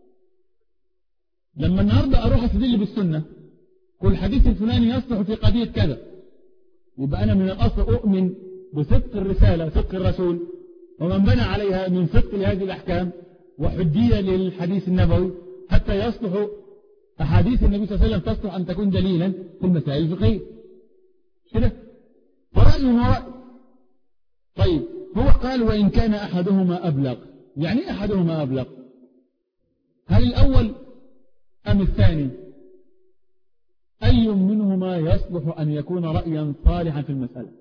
لما النهاردة أروح استدل بالسنة كل حديث الفلاني يصلح في قضية كذا، يبقى أنا من الأصل أؤمن بصدق الرسالة، صدق الرسول، ومن بنى عليها من صدق لهذه الأحكام وحجية للحديث النبوي، حتى يصلح أحاديث النبي صلى الله عليه وسلم تصلح أن تكون دليلا في المسائل الفقهية كده. فرأي ورأي. طيب هو قال وإن كان أحدهما أبلغ، يعني أحدهما أبلغ، هل الأول أم الثاني؟ أي منهما يصلح أن يكون رأيا صالحا في المسألة؟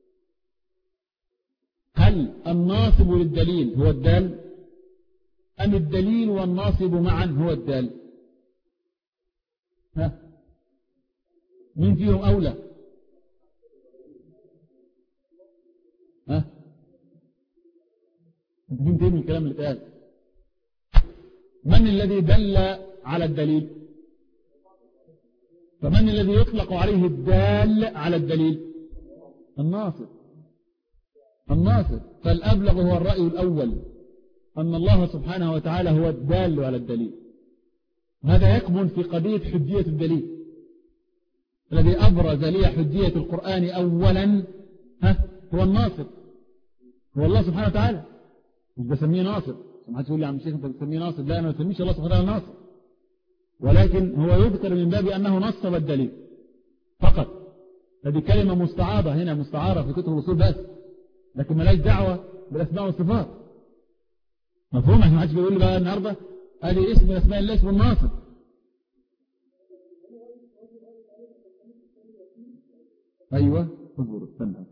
هل الناصب للدليل هو الدال أم الدليل والناصب معا هو الدال؟ ها، مين فيهم أولى؟ ها، انت فهمت ايه من الكلام اللي اتقال؟ من الذي دل على الدليل؟ فمن الذي يطلق عليه الدال على الدليل؟ الناصب، الناصب. فالأبلغ هو الرأي الأول أن الله سبحانه وتعالى هو الدال على الدليل. هذا يكمن في قضية حجية الدليل. الذي أبرز لي حجية القرآن أولا ها هو الناصب، هو الله سبحانه وتعالى. مش بسميه ناصب، ما تقول لي يا عم الشيخ انت بتسميه ناصب، لا، انا ما بسميش الله سبحانه وتعالى ناصب، ولكن هو يذكر من باب أنه نصب الدليل فقط. هذه كلمة مستعارة هنا، مستعارة في كتب الأصول بس، لكن ملاش دعوة بالأسماء والصفات. مفهوم؟ احنا ما حدش بيقول لي بقى النهارده ادي اسم من اسماء الله اسم الناصب. ايوه اصبر استنى.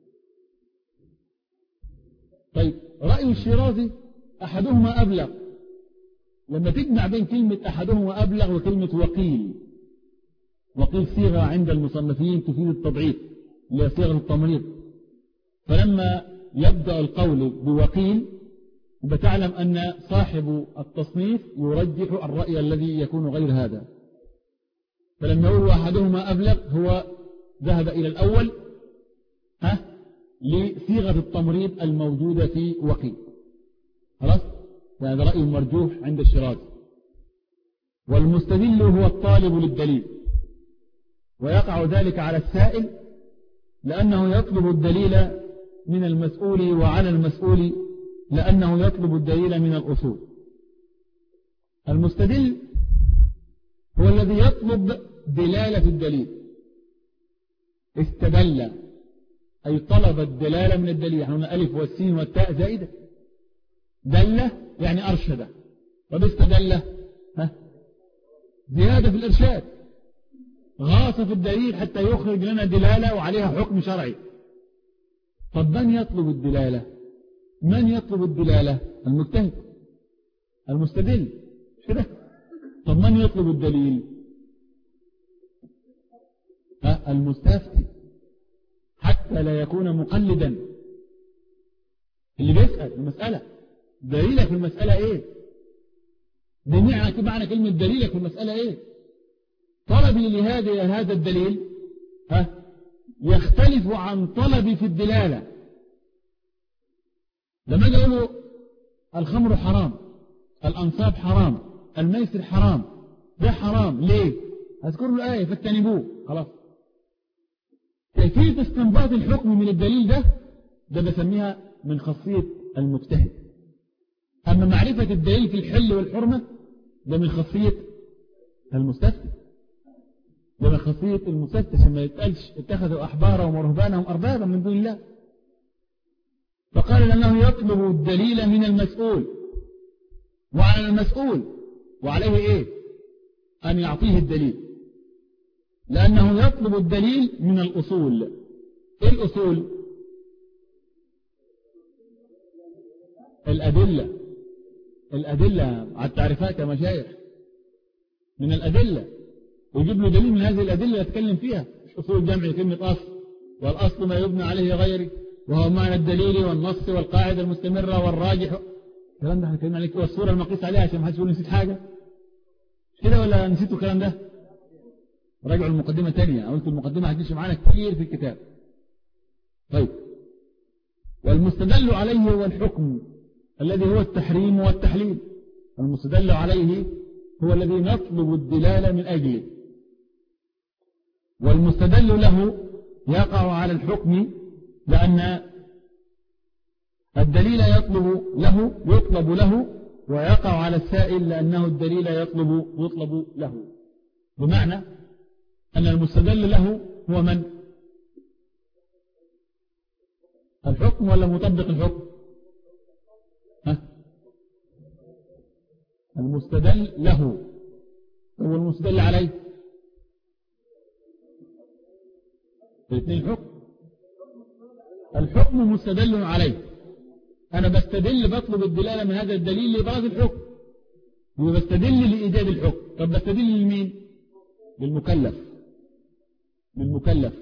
طيب رأي الشيرازي احدهما ابلغ. لما تجمع بين كلمة احدهما ابلغ وكلمة وقيل، وقيل صيغة عند المصنفين تفيد التضعيف اللي هي صيغة التمريض، فلما يبدأ القول بوقيل بتعلم أن صاحب التصنيف يرجح الرأي الذي يكون غير هذا. فلما يقول أحدهما أبلغ هو ذهب إلى الأول ها لصيغة التمريض الموجودة في وقيل. خلاص، هذا رأي مرجوح عند الشيرازي. والمستدل هو الطالب للدليل، ويقع ذلك على السائل لأنه يطلب الدليل من المسؤول، وعلى المسؤول لأنه يطلب الدليل من الأصول. المستدل هو الذي يطلب دلالة الدليل. استدل أي طلب الدلالة من الدليل، يعني هنا ألف والسين والتاء زائدة. دل يعني أرشد، وباستدل ها زيادة في الإرشاد، غاص في الدليل حتى يخرج لنا دلالة وعليها حكم شرعي. طب من يطلب الدلالة؟ من يطلب الدلالة؟ المجتهد المستدل كده. طب من يطلب الدليل؟ ها المستفتي، حتى لا يكون مقلدا اللي بيسأل المسألة، دليلك في المسألة ايه؟ ده معنى معنى كلمة دليلك في المسألة ايه؟ طلبي لهذا هذا الدليل ها يختلف عن طلبي في الدلالة. لما اجي اقول الخمر حرام، الأنصاب حرام، الميسر حرام، ده حرام ليه؟ اذكر له الآية فاجتنبوه، خلاص. كيفية استنباط الحكم من الدليل ده ده بسميها من خاصية المجتهد. أما معرفة الدليل في الحل والحرمة ده من خاصية المستفتي، ده من خاصية المستفتي، عشان ما يتقالش اتخذوا أحبارهم ورهبانهم أربابا من دون الله. فقال لأنه يطلب الدليل من المسؤول، وعلى المسؤول وعليه إيه؟ أن يعطيه الدليل، لأنه يطلب الدليل من الأصول. إيه الأصول؟ الأدلة، الأدلة على التعريفات يا مشايخ، من الأدلة، ويجيب له دليل من هذه الأدلة يتكلم فيها. مش أصول جمع كلمة أصل، والأصل ما يبنى عليه غيره، وهو معنى الدليل والنص والقاعدة المستمرة والراجح. الكلام ده احنا اتكلمنا عليه، والصورة المقيس عليها، عشان ما حدش يقول نسيت حاجة كده ولا نسيتوا الكلام ده. راجعوا المقدمة تانية، قلت المقدمة هتمشي معانا كتير في الكتاب. طيب، والمستدل عليه هو الحكم الذي هو التحريم والتحليل. المستدل عليه هو الذي نطلب الدلالة من أجله، والمستدل له يقع على الحكم، لأن الدليل يطلب له يطلب له ويقع على السائل، لأنه الدليل يطلب يطلب له. بمعنى أن المستدل له هو من؟ الحكم ولا مطبق الحكم؟ ها؟ المستدل له هو المستدل عليه. الاثنين حكم. الحكم مستدل عليه، أنا بستدل بطلب الدلالة من هذا الدليل لإبراز الحكم، وبستدل لإيجاد الحكم. طب بستدل لمين؟ للمكلف، للمكلف.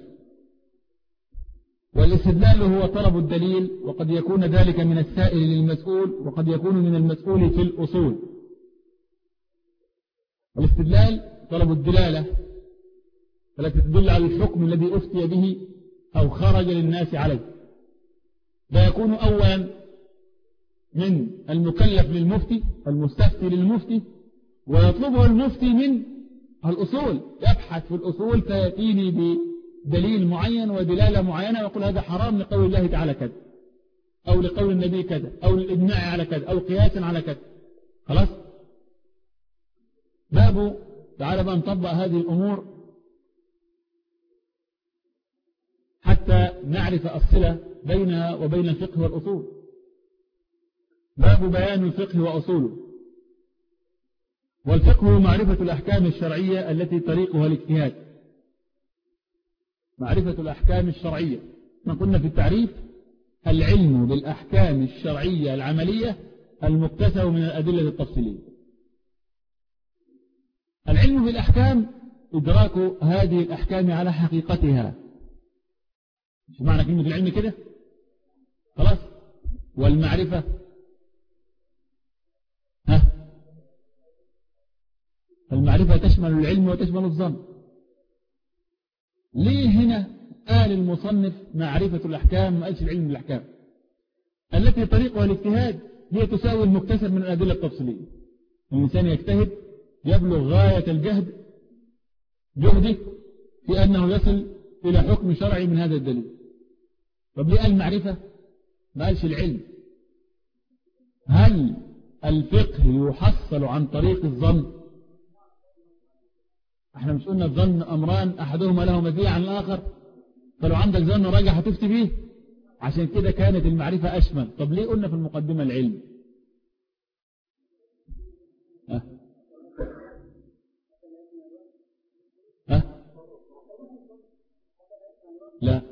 والاستدلال هو طلب الدليل، وقد يكون ذلك من السائل للمسؤول، وقد يكون من المسؤول في الأصول. الاستدلال طلب الدلالة التي تدل على الحكم الذي أفتي به أو خرج للناس عليه. ده يكون أولا من المكلف للمفتي، المستفتي للمفتي، ويطلبه المفتي من الأصول، يبحث في الأصول فيأتيني بدليل معين ودلالة معينة ويقول هذا حرام لقول الله تعالى كذا، أو لقول النبي كذا، أو للإجماع على كذا، أو قياسا على كذا. خلاص. باب تعالى بقى نطبق هذه الأمور حتى نعرف الصلة بينها وبين الفقه والأصول. باب بيان الفقه وأصوله. والفقه هو معرفة الأحكام الشرعية التي طريقها الاجتهاد. معرفة الأحكام الشرعية، ما قلنا في التعريف: العلم بالأحكام الشرعية العملية المكتسب من الأدلة التفصيلية. العلم بالأحكام إدراك هذه الأحكام على حقيقتها. شو معنى كلمة العلم كده؟ خلاص. والمعرفة ها المعرفة تشمل العلم وتشمل الظن. ليه هنا قال المصنف معرفة الأحكام ما قالش العلم بالأحكام التي طريقها الاجتهاد؟ هي تساوي المكتسب من الأدلة التفصيلية. الإنسان يجتهد يبلغ غاية الجهد جهده في أنه يصل إلى حكم شرعي من هذا الدليل. طب ليه قال معرفة ما قالش العلم؟ هل الفقه يحصل عن طريق الظن؟ احنا مش قلنا الظن أمران أحدهما له مزية عن الآخر، فلو عندك ظن راجع هتفتي به. عشان كده كانت المعرفة أشمل. طب ليه قلنا في المقدمة العلم؟ ها ها لا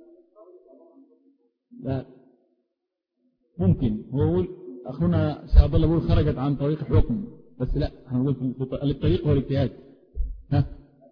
لا ممكن هو يقول أخونا سيد عبد الله بيقول خرجت عن طريق الحكم، بس لا هنقول في الطريق والاجتهاد. ها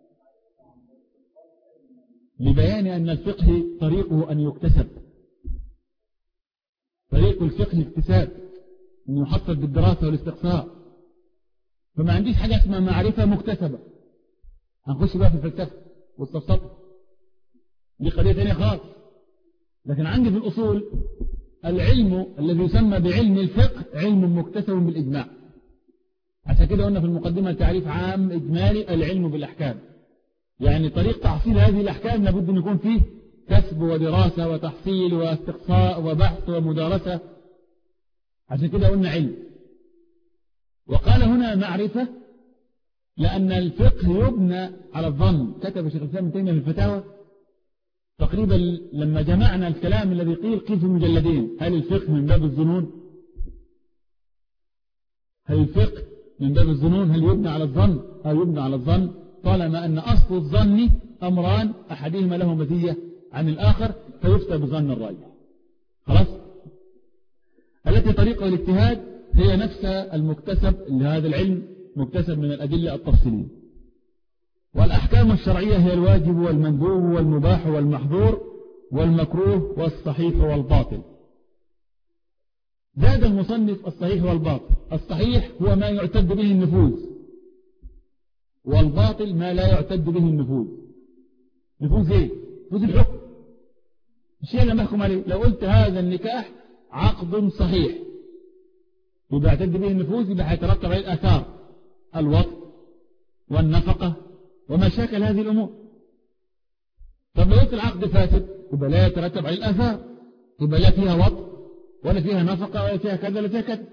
لبيان أن الفقه طريقه أن يكتسب، طريق الفقه اكتساب. أنه يحصل بالدراسة والاستقصاء. فما عنديش حاجة اسمها معرفة مكتسبة. هنخش بقى في الفلسفة والفلسفة دي قضية ثانية خالص. لكن عندي في الأصول العلم الذي يسمى بعلم الفقه علم مكتسب بالإجماع. عشان كده قلنا في المقدمة تعريف عام إجمالي: العلم بالأحكام. يعني طريق تحصيل هذه الأحكام لابد أن يكون فيه كسب ودراسة وتحصيل واستقصاء وبحث ومدارسة. عشان كده قلنا علم. وقال هنا معرفة لأن الفقه يبنى على الظن. كتب شيخ الإسلام ابن تيمية في الفتاوى تقريبا لما جمعنا الكلام الذي قيل قيل في مجلدين: هل الفقه من باب الظنون؟ هل الفقه من باب الظنون؟ هل يبنى على الظن أو يبنى على الظن؟ طالما أن أصل الظن أمران أحدهما له مزية عن الآخر فيفتى بظن الراجح. خلاص. التي طريقة الاجتهاد هي نفس المكتسب لهذا العلم، مكتسب من الأدلة التفصيلية. والأحكام الشرعية هي الواجب والمندوب والمباح والمحظور والمكروه والصحيح والباطل. زاد المصنف الصحيح والباطل. الصحيح هو ما يعتد به النفوذ، والباطل ما لا يعتد به النفوذ. نفوذ ايه؟ نفوذ الحكم، الشيء اللي محكم عليه. لو قلت هذا النكاح عقد صحيح يبقى يعتد به النفوذ، يبقى هيترتب عليه الآثار: الوطء والنفقة وما شاكل هذه الأمور. طب لو قلت العقد فاسد يبقى لا يترتب عليه الآثار، يبقى لا فيها وطء ولا فيها نفقة ولا فيها كذا ولا فيها كذا.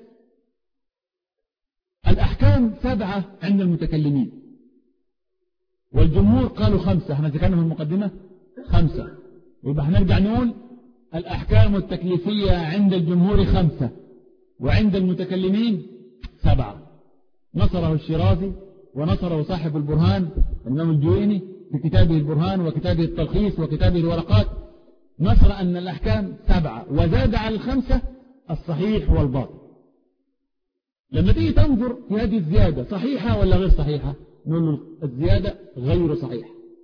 الأحكام سبعة عند المتكلمين، والجمهور قالوا خمسة. احنا ذكرنا في المقدمة خمسة، يبقى هنرجع نقول الأحكام التكليفية عند الجمهور خمسة وعند المتكلمين سبعة. نصره الشيرازي ونصره صاحب البرهان الإمام الجويني في كتابه البرهان وكتابه التلخيص وكتابه الورقات، نصر أن الأحكام سبعة وزاد على الخمسة الصحيح والباطل. لما تيجي تنظر في هذه الزيادة صحيحة ولا غير صحيحة، نقول له الزيادة غير صحيحة،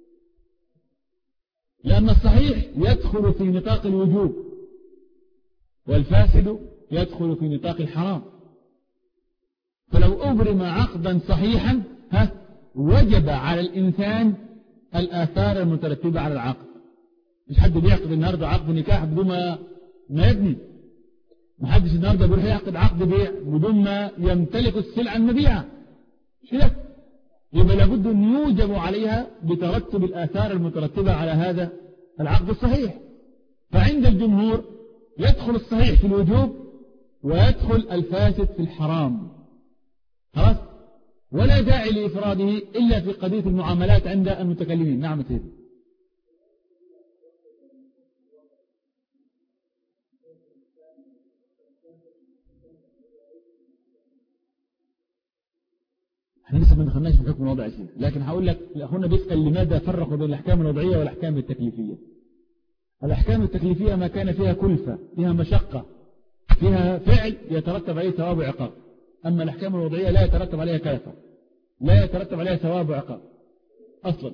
لأن الصحيح يدخل في نطاق الوجوب والفاسد يدخل في نطاق الحرام. فلو أبرم عقدا صحيحا ها وجب على الإنسان الآثار المترتبة على العقد. مش حد بيعقد النهاردة عقد نكاح بدون ما ما يبني. ما حدش النهاردة بيروح يعقد عقد بيع بدون ما يمتلك السلعة المبيعة. كده يبقى لابد أن يوجب عليها بترتب الآثار المترتبة على هذا العقد الصحيح. فعند الجمهور يدخل الصحيح في الوجوب ويدخل الفاسد في الحرام. خلاص، ولا داعي لإفراده إلا في قضية المعاملات عند المتكلمين. نعم سيدي. احنا لسه ما دخلناش في الحكم الوضعي شيء، لكن هقول لك اخونا بيسأل لماذا فرقوا بين الأحكام الوضعية والأحكام التكليفية. الأحكام التكليفية ما كان فيها كلفة، فيها مشقة، فيها فعل يترتب عليه ثواب وعقاب. أما الأحكام الوضعية لا يترتب عليها كلفة، لا يترتب عليها ثواب وعقاب أصلا.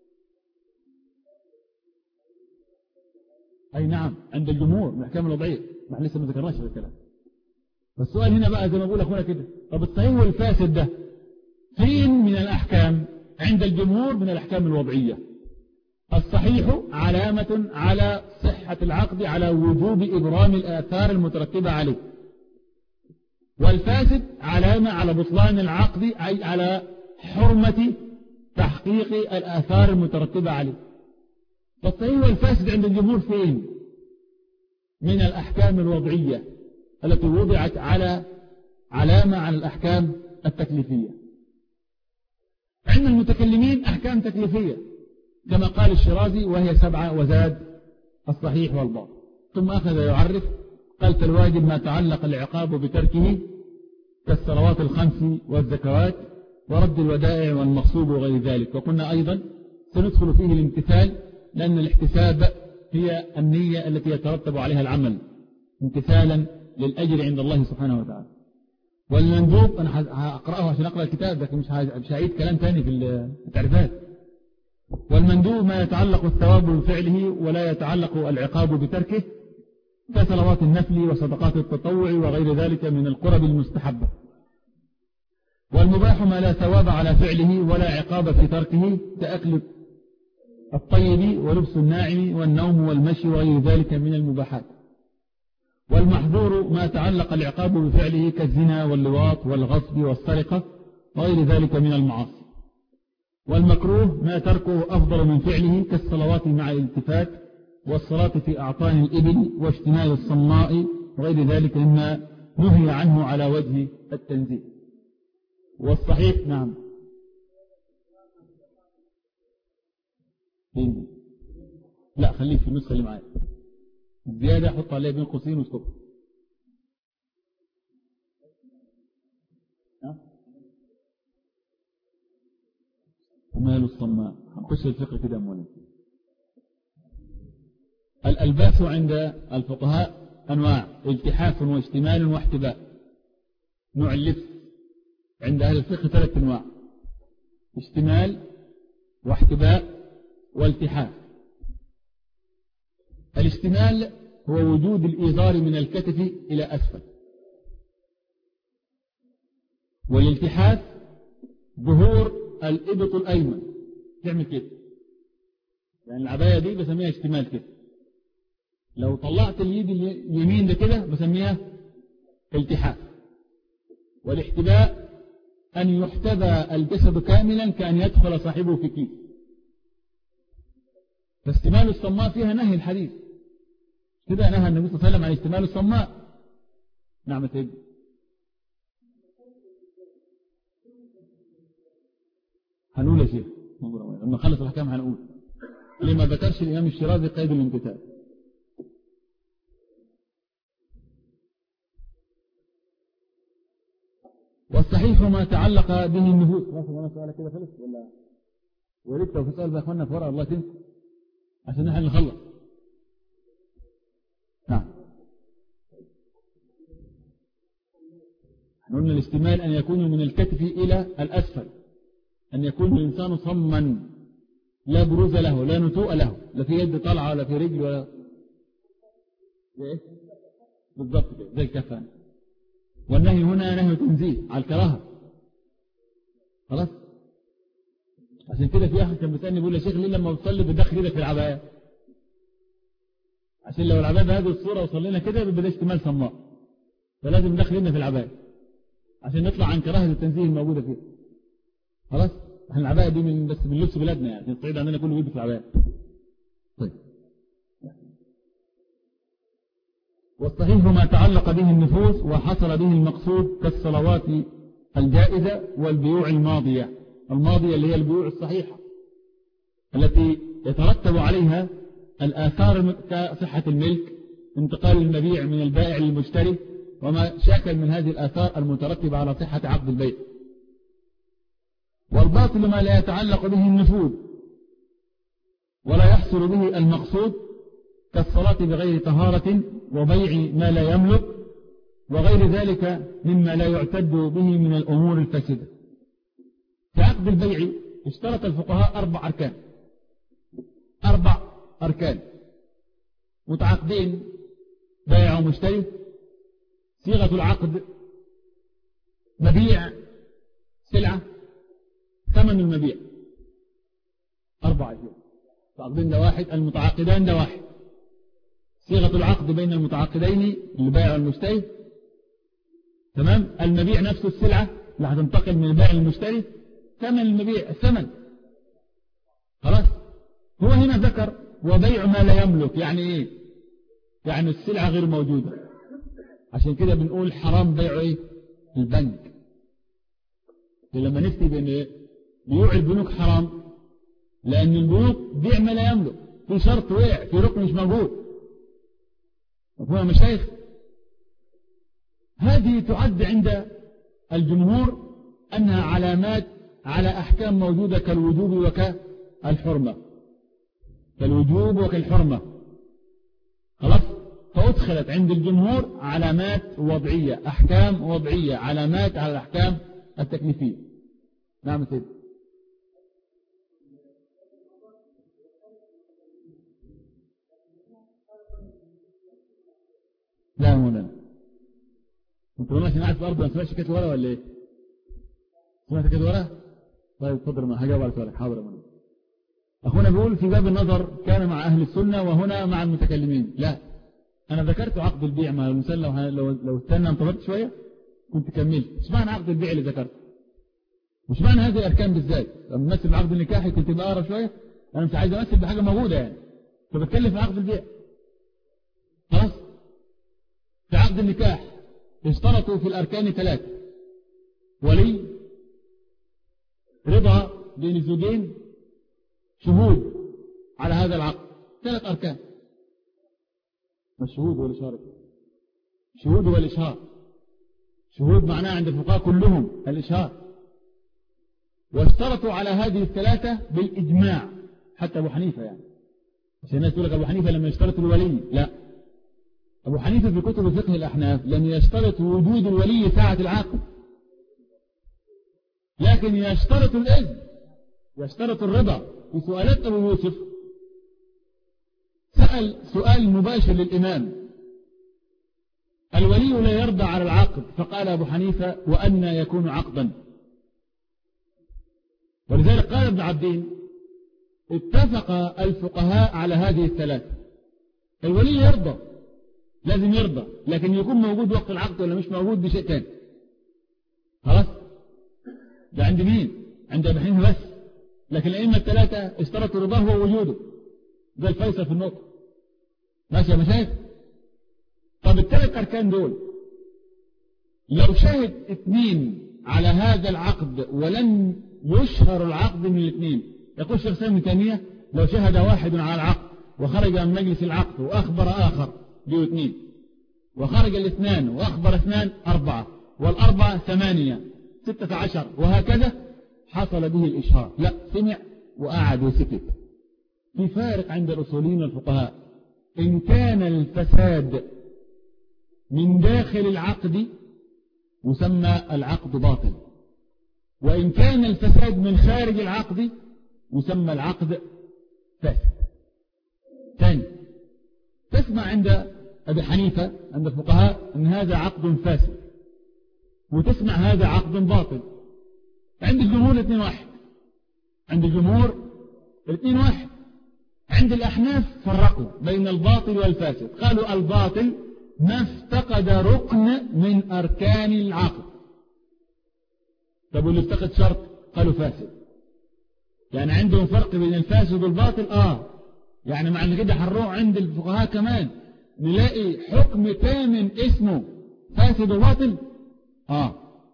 أي نعم عند الجمهور من الأحكام الوضعية، ما احنا لسه ما ذكرناش هذا الكلام. فالسؤال هنا بقى زي ما بقول أخونا كده، طب الصحيح والفاسد ده فين من الأحكام؟ عند الجمهور من الأحكام الوضعية. الصحيح علامة على صحة العقد، على وجوب إبرام الآثار المترتبة عليه، والفاسد علامة على بطلان العقد، أي على حرمة تحقيق الآثار المترتبة عليه. فالصحيح والفاسد عند الجمهور فين؟ من الأحكام الوضعية التي وضعت على علامة على الأحكام التكليفية. عند المتكلمين أحكام تكليفية كما قال الشيرازي وهي سبعة وزاد الصحيح والباطل. ثم أخذ يعرف قال: فالواجب ما تعلق العقاب بتركه كالصلوات الخمس والزكوات ورد الودائع والمغصوب وغير ذلك. وقلنا أيضا سندخل فيه الامتثال، لأن الاحتساب هي النية التي يترتب عليها العمل امتثالا للأجر عند الله سبحانه وتعالى. والمندوب أنا هقرأه عشان أقرأ الكتاب، لكن مش مش هعيد كلام ثاني في التعريفات. والمندوب ما يتعلق الثواب بفعله ولا يتعلق العقاب بتركه. كصلوات النفل وصدقات التطوع وغير ذلك من القرب المستحبة. والمباح ما لا ثواب على فعله ولا عقاب في تركه كأكل الطيب ولبس الناعم والنوم والمشي وغير ذلك من المباحات. والمحظور ما تعلق العقاب بفعله كالزنا واللواط والغصب والسرقة وغير ذلك من المعاصي. والمكروه ما تركه أفضل من فعله كالصلوات مع الالتفات والصلاة في أعطان الإبل واشتمال الصماء وغير ذلك مما نهي عنه على وجه التنزيه. والصحيح نعم لا خليك في النسخة اللي معايا الزيادة حط عليها بين قوسين واسكت. مال الصماء هنخش الفقه كده مولا. الألباس عند الفقهاء أنواع التحاف واشتمال واحتباء. نوع اللبس عند أهل الفقه ثلاث أنواع: اشتمال واحتباء والتحاف. الاشتمال هو وجود الإيزار من الكتف إلى أسفل، والالتحاف ظهور الإبط الأيمن تعمل كده، يعني العباية دي بسميها اشتمال كده. لو طلعت اليد اليمين ده كده بسميها التحاف. والاحتباء أن يحتبى الجسد كاملا كأن يدخل صاحبه في كيس. فاستمال الصماء فيها نهي الحديث كده، نهى النبي صلى الله عليه وسلم عن استمال الصماء. نعم سيدي. هنقول يا شيخ لما خلص الأحكام هنقول لما ذكرش الإمام الشيرازي قيد الامتثال. والصحيح ما تعلق به النفوس. وانا سؤالك كده خلص ولا وريت لو في سؤال بقى اخوانا في ورقه الله تنسى عشان نحن نخلص. نعم احنا قلنا الاستمال ان يكون من الكتف الى الاسفل، ان يكون الانسان صما لا بروز له لا نتوء له، لا في يد طالعه ولا في رجل ولا ايه بالضبط كده زي الكفان. والنهي هنا نهي تنزيه على الكراهه. خلاص عشان كده في اخر كان بيسالني بيقول يا شيخ ليه لما بتصلي بتدخل ايدك في العبايه؟ عشان لو العبايه بهذه الصوره وصلينا كده بيبقى اشتمال صماء، فلازم ندخل ايدنا في العبايه عشان نطلع عن كراهه التنزيه الموجوده فيها. خلاص احنا العبايه دي من بس من لبس بلادنا، يعني الصعيد عندنا كله بيلبس العبايه. طيب والصحيح ما تعلق به النفوس وحصل به المقصود كالصلوات الجائزة والبيوع الماضية. الماضية اللي هي البيوع الصحيحة التي يترتب عليها الآثار كصحة الملك، انتقال المبيع من البائع للمشتري، وما شاكل من هذه الآثار المترتبة على صحة عقد البيع. والباطل ما لا يتعلق به النفوذ ولا يحصل به المقصود كالصلاة بغير طهارة وبيع ما لا يملك وغير ذلك مما لا يعتد به من الأمور الفاسدة. في عقد البيع اشترط الفقهاء أربع أركان أربع أركان متعاقدين بائع ومشتري، صيغة العقد، مبيع سلعة، ثمن المبيع. أربعة المتعاقدين ده واحد، المتعاقدان ده واحد. صيغة العقد بين المتعاقدين البائع والمشتري، تمام. المبيع نفسه السلعة اللي هتنتقل من البائع للمشتري، ثمن المبيع الثمن. خلاص هو هنا ذكر وبيع ما لا يملك. يعني ايه؟ يعني السلعة غير موجودة، عشان كده بنقول حرام بيع ايه؟ البنك. لما نفتي بان ايه؟ بيوع البنوك حرام لان البنوك بيع ما لا يملك، في شرط وقع، في ركن مش موجود. مفهوم يا مشايخ؟ هذه تعد عند الجمهور أنها علامات على أحكام موجودة كالوجوب وكالحرمة، كالوجوب وكالحرمة. خلاص فأدخلت عند الجمهور علامات وضعية، أحكام وضعية، علامات على الأحكام التكليفية. نعم سيدي. لا مولانا، انت والله عشان قاعد في الارض ما سمعتش كده ورا ولا ايه؟ سمعت كده ورا؟ طيب اتفضل، ما هجاوب على سؤالك. حاضر يا مولانا. اخونا بيقول في باب النظر كان مع اهل السنه وهنا مع المتكلمين. لا، انا ذكرت عقد البيع مع الانسان، لو لو لو استنى انتظرت شويه كنت كملت. ايش معنى عقد البيع اللي ذكرته؟ مش معنى هذه الاركان بالذات؟ لما نمثل بعقد النكاح كنت بقى اقرا شويه، انا مش عايز امثل بحاجه موجوده يعني، فبتكلم في عقد البيع. خلاص. في عقد النكاح اشترطوا في الاركان ثلاثه: ولي، رضا بين الزوجين، شهود على هذا العقد. ثلاث اركان: الشهود والاشهار. شهود والاشهار. شهود معناه عند الفقهاء كلهم الاشهار. واشترطوا على هذه الثلاثة بالإجماع، حتى أبو حنيفة يعني، عشان الناس تقول لك أبو حنيفة لما يشترط الولي. لا، أبو حنيفة في كتب فقه الأحناف لم يشترط وجود الولي ساعة العقد، لكن يشترط الإذن، يشترط الرضا. في سؤالات أبو يوسف سأل سؤال مباشر للإمام: الولي لا يرضى على العقد، فقال أبو حنيفة: وأن يكون عقدا؟ ولذلك قال ابن عبدين: اتفق الفقهاء على هذه الثلاثة. الولي يرضى، لازم يرضى، لكن يكون موجود وقت العقد ولا مش موجود بشيء ثاني. خلاص، ده عند مين؟ عند ابن حنيفة بس. لكن الأئمة الثلاثة اشترطوا رضاه ووجوده، ده الفيصل في النقطة. ماشي يا مشايخ؟ طب الثلاث أركان دول لو شهد اثنين على هذا العقد ولم يشهر العقد من الاثنين، يقول الشيخ الإسلام ابن تيمية: لو شهد واحد على العقد وخرج من مجلس العقد وأخبر آخر، دي اثنين، وخرج الاثنان وأخبر اثنان، أربعة، والأربعة ثمانية، ستة عشر، وهكذا، حصل به الإشهار. لا، سمع وقعد وسكت. في فارق عند الأصوليين والفقهاء: إن كان الفساد من داخل العقد يسمى العقد باطل، وإن كان الفساد من خارج العقد يسمى العقد فاسد. ثاني، تسمع عند أبي حنيفة عند الفقهاء أن هذا عقد فاسد، وتسمع هذا عقد باطل. عند الجمهور الاثنين واحد. عند الجمهور الاثنين واحد. عند الأحناف فرقوا بين الباطل والفاسد، قالوا الباطل ما افتقد ركن من أركان العقد. طب واللي افتقد شرط قالوا فاسد. يعني عندهم فرق بين الفاسد والباطل. آه يعني معنى كده هنروح عند الفقهاء كمان نلاقي حكم ثامن اسمه فاسد وباطل. آه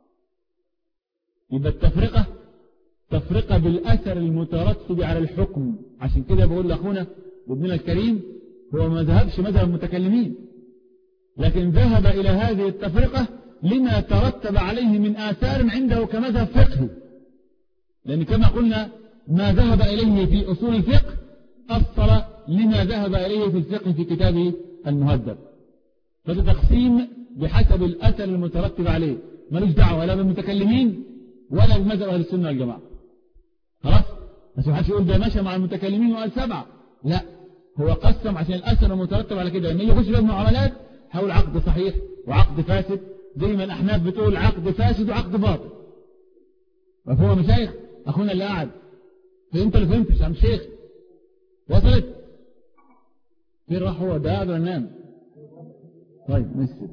يبقى التفرقة تفرقة بالأثر المترتب على الحكم. عشان كده بقول لأخونا وابننا الكريم هو ما ذهبش مذهب المتكلمين، لكن ذهب إلى هذه التفرقة لما ترتب عليه من آثار عنده كمذهب فقهي. لأن كما قلنا ما ذهب إليه في أصول الفقه أصل لما ذهب إليه في الفقه في كتابه المهذب. فده تقسيم بحسب الأثر المترتب عليه، ملوش دعوة لا بالمتكلمين ولا بمذهب أهل السنة والجماعة. خلاص؟ بس ما حدش يقول ده مشى مع المتكلمين وقال سبعة. لا، هو قسم عشان الأثر المترتب على كده. لما يجي يخش في المعاملات حول عقد صحيح وعقد فاسد، زي ما الأحناف بتقول عقد فاسد وعقد باطل. مفهوم يا مشايخ؟ أخونا اللي قاعد فهمت اللي فهمتش يا عم شيخ؟ وصلت؟ فين راح هو؟ ده قاعد ولا نام؟ طيب مسجد.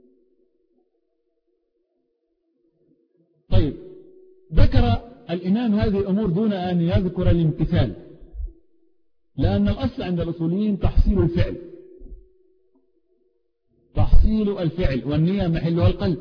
طيب ذكر الإمام هذه الأمور دون أن يذكر الامتثال، لأن الأصل عند الأصوليين تحصيل الفعل، تحصيل الفعل والنية محلها القلب.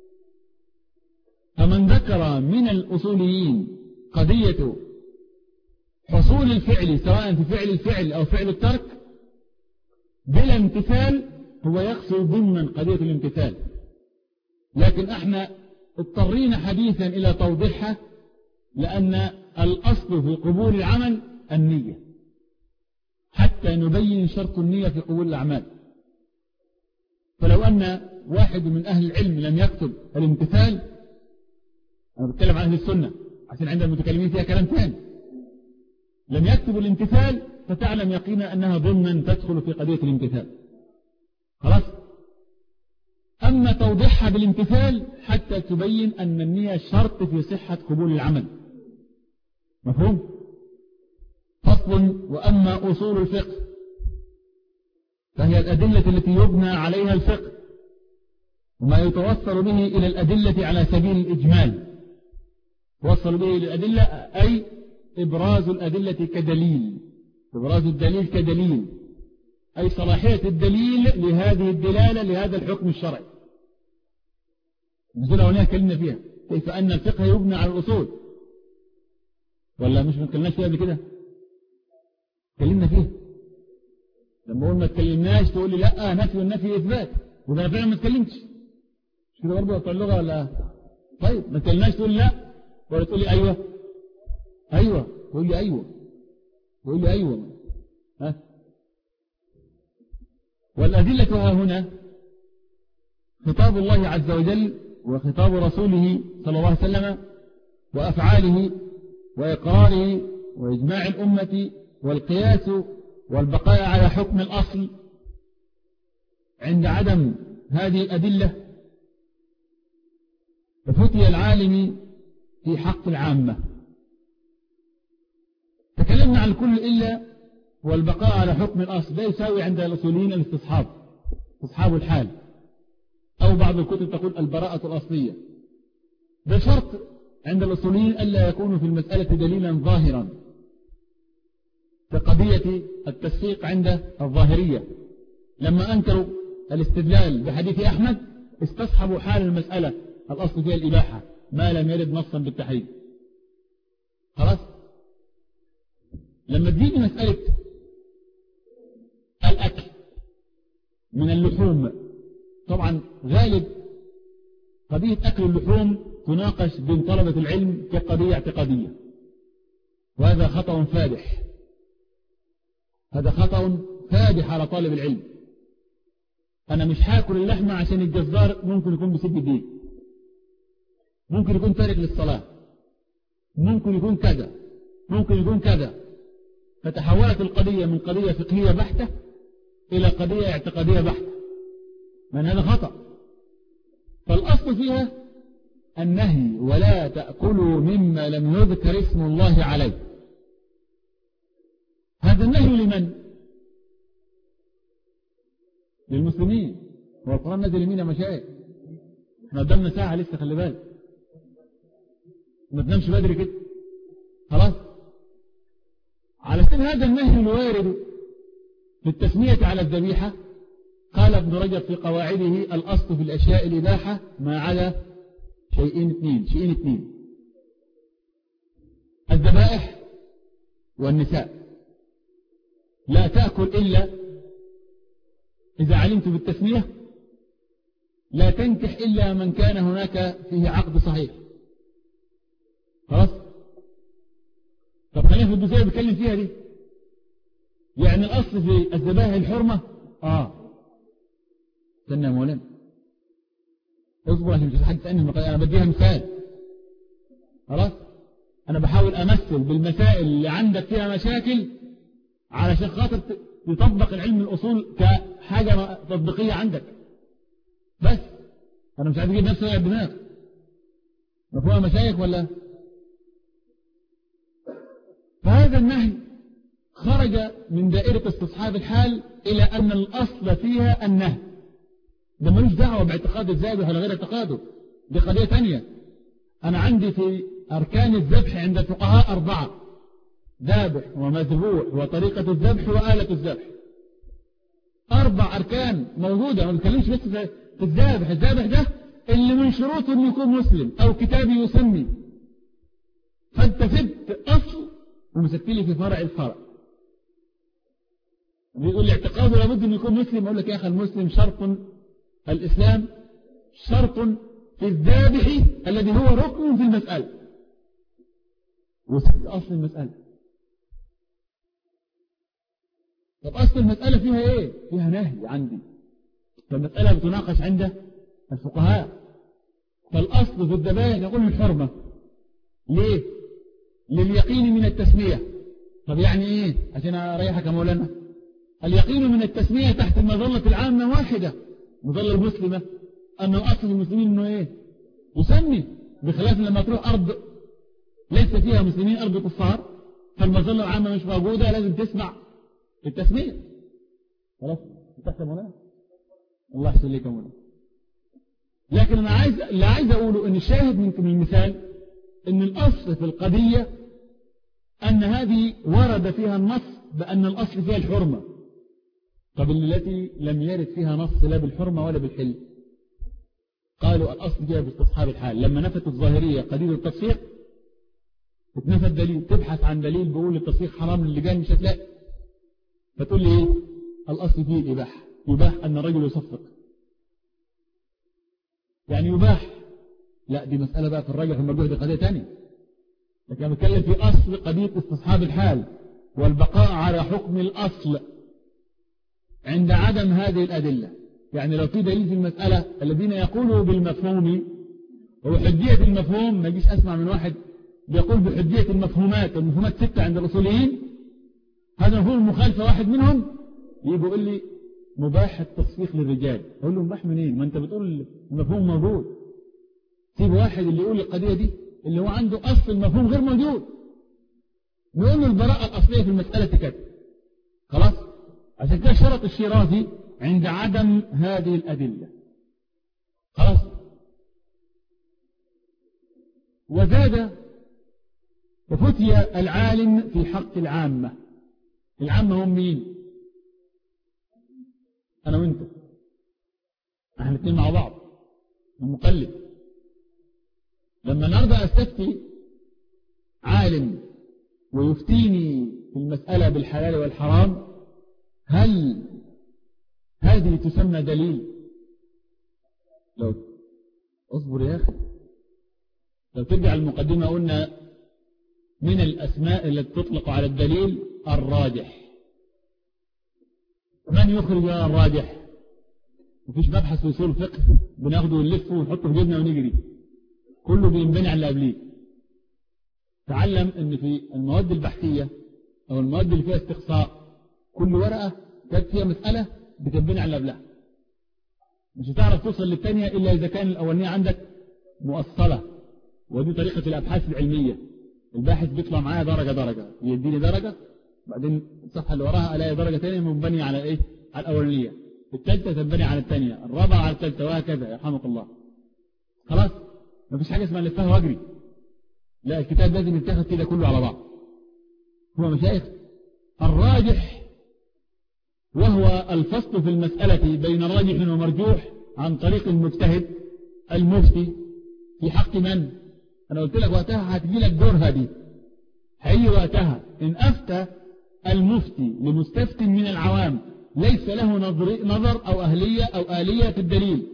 فمن ذكر من الأصوليين قضية حصول الفعل سواء في فعل الفعل أو فعل الترك بلا امتثال هو يقصد ضمن قضية الامتثال. لكن احنا اضطرينا حديثا إلى توضيحها، لأن الأصل في قبول العمل النية، حتى نبين شرط النية في قبول الأعمال. فلو أن واحد من أهل العلم لم يكتب الامتثال، أنا بتكلم عن أهل السنة عشان عند المتكلمين فيها كلام ثاني، لم يكتب الامتثال فتعلم يقينا أنها ضمنا تدخل في قضية الامتثال. خلاص؟ وأما توضيحها بالامتثال حتى تبين أن النية شرط في صحة قبول العمل. مفهوم؟ فصل. وأما أصول الفقه فهي الأدلة التي يبنى عليها الفقه وما يتوصل به إلى الأدلة على سبيل الإجمال. توصل به إلى الأدلة أي إبراز الأدلة كدليل، إبراز الدليل كدليل أي صلاحية الدليل لهذه الدلالة لهذا الحكم الشرعي. نزل هنا كلمنا فيها كيف أن الفقه يبنى على الأصول، ولا مش ما تكلمناش فيها قبل كده؟ تكلمنا فيها. لما قلنا ما تكلمناش تقول لي لا نفي والنفي إثبات، وده أنا فعلا ما تكلمتش مش كده برضه بتوع اللغة ولا؟ طيب ما تكلمناش تقول لي لا ولا تقول لي أيوه أيوه تقول لي أيوه تقول لي أيوه ها. والأدلة ها هنا خطاب الله عز وجل وخطاب رسوله صلى الله عليه وسلم وأفعاله وإقراره وإجماع الأمة والقياس والبقاء على حكم الأصل. عند عدم هذه الأدلة ففتي العالم في حق العامة. تكلمنا عن الكل إلا والبقاء على حكم الأصل، لا يساوي عند الأصوليين الاستصحاب، استصحاب الحال، أو بعض الكتب تقول البراءة الأصلية. ده شرط عند الأصوليين ألا يكون في المسألة دليلا ظاهرا كقضية التسويق عند الظاهرية. لما أنكروا الاستدلال بحديث أحمد استصحبوا حال المسألة الأصل فيها الإباحة ما لم يرد نصا بالتحريم. خلاص. لما تجيني مسألة الأكل من اللحوم، طبعا غالب قضية أكل اللحوم تناقش بين طلبة العلم كقضية اعتقادية، وهذا خطأ فادح، هذا خطأ فادح على طالب العلم. أنا مش هاكل اللحمة عشان الجزار ممكن يكون بيسب الدين، ممكن يكون تارك للصلاة، ممكن يكون كذا، ممكن يكون كذا. فتحولت القضية من قضية فقهية بحتة إلى قضية اعتقادية بحتة، من هذا خطأ. فالأصل فيها النهي ولا تأكلوا مما لم يذكر اسم الله عليه. هذا النهي لمن؟ للمسلمين. هو القرآن نزل يمين مشايخ، احنا قدامنا ساعة لسه، خلي بالك ما تنامش بدري كده. خلاص. على سبيل هذا النهي الوارد في التسمية على الذبيحة قال ابن رجب في قواعده الأصل في الأشياء الإباحة ما عدا شيئين اثنين شيئين اثنين الذبائح والنساء. لا تأكل إلا إذا علمت بالتسمية، لا تنكح إلا من كان هناك فيه عقد صحيح. خلاص. طب خلينا في الجزئية بتكلم فيها دي، يعني الأصل في الذبائح الحرمة. آه استنى يا مولانا اصبر عشان مش حد تسألني، أنا بديها مثال. خلاص. أنا بحاول أمثل بالمسائل اللي عندك فيها مشاكل علشان خاطر يطبق العلم الأصول كحاجة تطبيقية عندك بس. أنا مش عايز أجيب نفسي وقع الدماغ. مفهوم مشايخ ولا؟ فهذا النهي خرج من دائرة استصحاب الحال إلى أن الأصل فيها النهي. ده ملوش دعوة باعتقاد الذابح ولا غير اعتقاده، دي قضية ثانية. أنا عندي في أركان الذبح عند الفقهاء أربعة: ذابح ومذبوح وطريقة الذبح وآلة الذبح. أربع أركان موجودة. ما بنتكلمش بس في الذابح. الذابح ده اللي من شروطه أن يكون مسلم أو كتابي يسمي. فأنت سبت أصل ومسكت لي في فرع الفرع. بيقول لي اعتقاده لابد أن يكون مسلم. أقول لك يا أخي المسلم شرط الإسلام، شرط في الذابح الذي هو ركن في المسألة، وسبت أصل المسألة. طب أصل المسألة فيها إيه؟ فيها نهي عندي، فالمسألة بتناقش عند الفقهاء. فالأصل في الذبائح نقول الحرمة. ليه؟ لليقين من التسمية. طب يعني إيه؟ عشان أريحك يا مولانا، اليقين من التسمية تحت المظلة العامة واحدة، مظلة المسلمة أنه أصل المسلمين أنه إيه يسمي، بخلاف لما تروح أرض ليس فيها مسلمين، أرض كفار، فالمظلة العامة مش موجودة، لازم تسمع التسمية. خلاص تحسب هنا الله يحسن لكم هنا. لكن أنا عايز اللي عايز أقوله أن الشاهد من المثال أن الأصل في القضية أن هذه ورد فيها النص بأن الأصل فيها الحرمة. طب التي لم يرد فيها نص لا بالحرمة ولا بالحل، قالوا الأصل فيها باستصحاب الحال. لما نفت الظاهرية قضية التصفيق اتنفى الدليل، تبحث عن دليل بيقول التصفيق حرام للجان مش هتلاقي، فتقول لي ايه الأصل فيه الإباحة، يباح أن الرجل يصفق، يعني يباح. لا دي مسألة بقى في الرجل في المرجوح، دي قضية تانية. لكن أنا بتكلم في أصل قضية استصحاب الحال والبقاء على حكم الأصل عند عدم هذه الأدلة. يعني لو في دليل في المسألة الذين يقولوا بالمفهوم وحجية المفهوم، ما يجيش أسمع من واحد بيقول بحجية المفهومات، المفهومات ستة عند الأصوليين، هذا مفهوم المخالفة واحد منهم يجي يقول لي مباح التصفيق للرجال، أقول له مباح منين؟ ما أنت بتقول المفهوم موجود. سيب واحد اللي يقول القضية دي اللي هو عنده أصل المفهوم غير موجود، نقول له البراءة الأصلية في المسألة كده خلاص. عشان كده شرط الشيرازي عند عدم هذه الأدلة خلاص. وزاد وفتي العالم في حق العامة. العامة هم مين؟ أنا وإنت، احنا الاثنين مع بعض المقلد. لما نرضى أستفتي عالم ويفتيني في المسألة بالحلال والحرام، هل هذه تسمى دليل؟ لو اصبر يا أخي، لو ترجع المقدمة قلنا من الأسماء التي تطلق على الدليل الراجح. من يخرج الراجح؟ مفيش مبحث في اصول الفقه بناخده ونلفه ونحطه في جيبنا ونجري، كله بينبني على اللي قبليه. تعلم ان في المواد البحثية او المواد اللي فيها استقصاء كل ورقة كانت فيها مسألة بتنبني على اللي قبلها، مش هتعرف توصل للثانية الا اذا كان الاولانية عندك مؤصلة. ودي طريقة الابحاث العلمية، الباحث بيطلع معايا درجة درجة، يديني درجة بعدين الصفحة اللي وراها الاقي درجة ثانية منبنية على ايه؟ على الاولانية، الثالثة تنبني على الثانية، الرابعة على الثالثة، وهكذا يرحمك الله. خلاص ما فيش حاجة اسمها لفها واجري، لا الكتاب لازم يتاخد كده كله على بعض. هو مشايخ الراجح وهو الفصل في المسألة بين راجح ومرجوح عن طريق المجتهد المفتي في حق من؟ أنا قلت لك وقتها هتجي لك دور هذه، هيجي وقتها إن أفتى المفتي لمستفت من العوام ليس له نظر أو أهلية أو آلية في الدليل،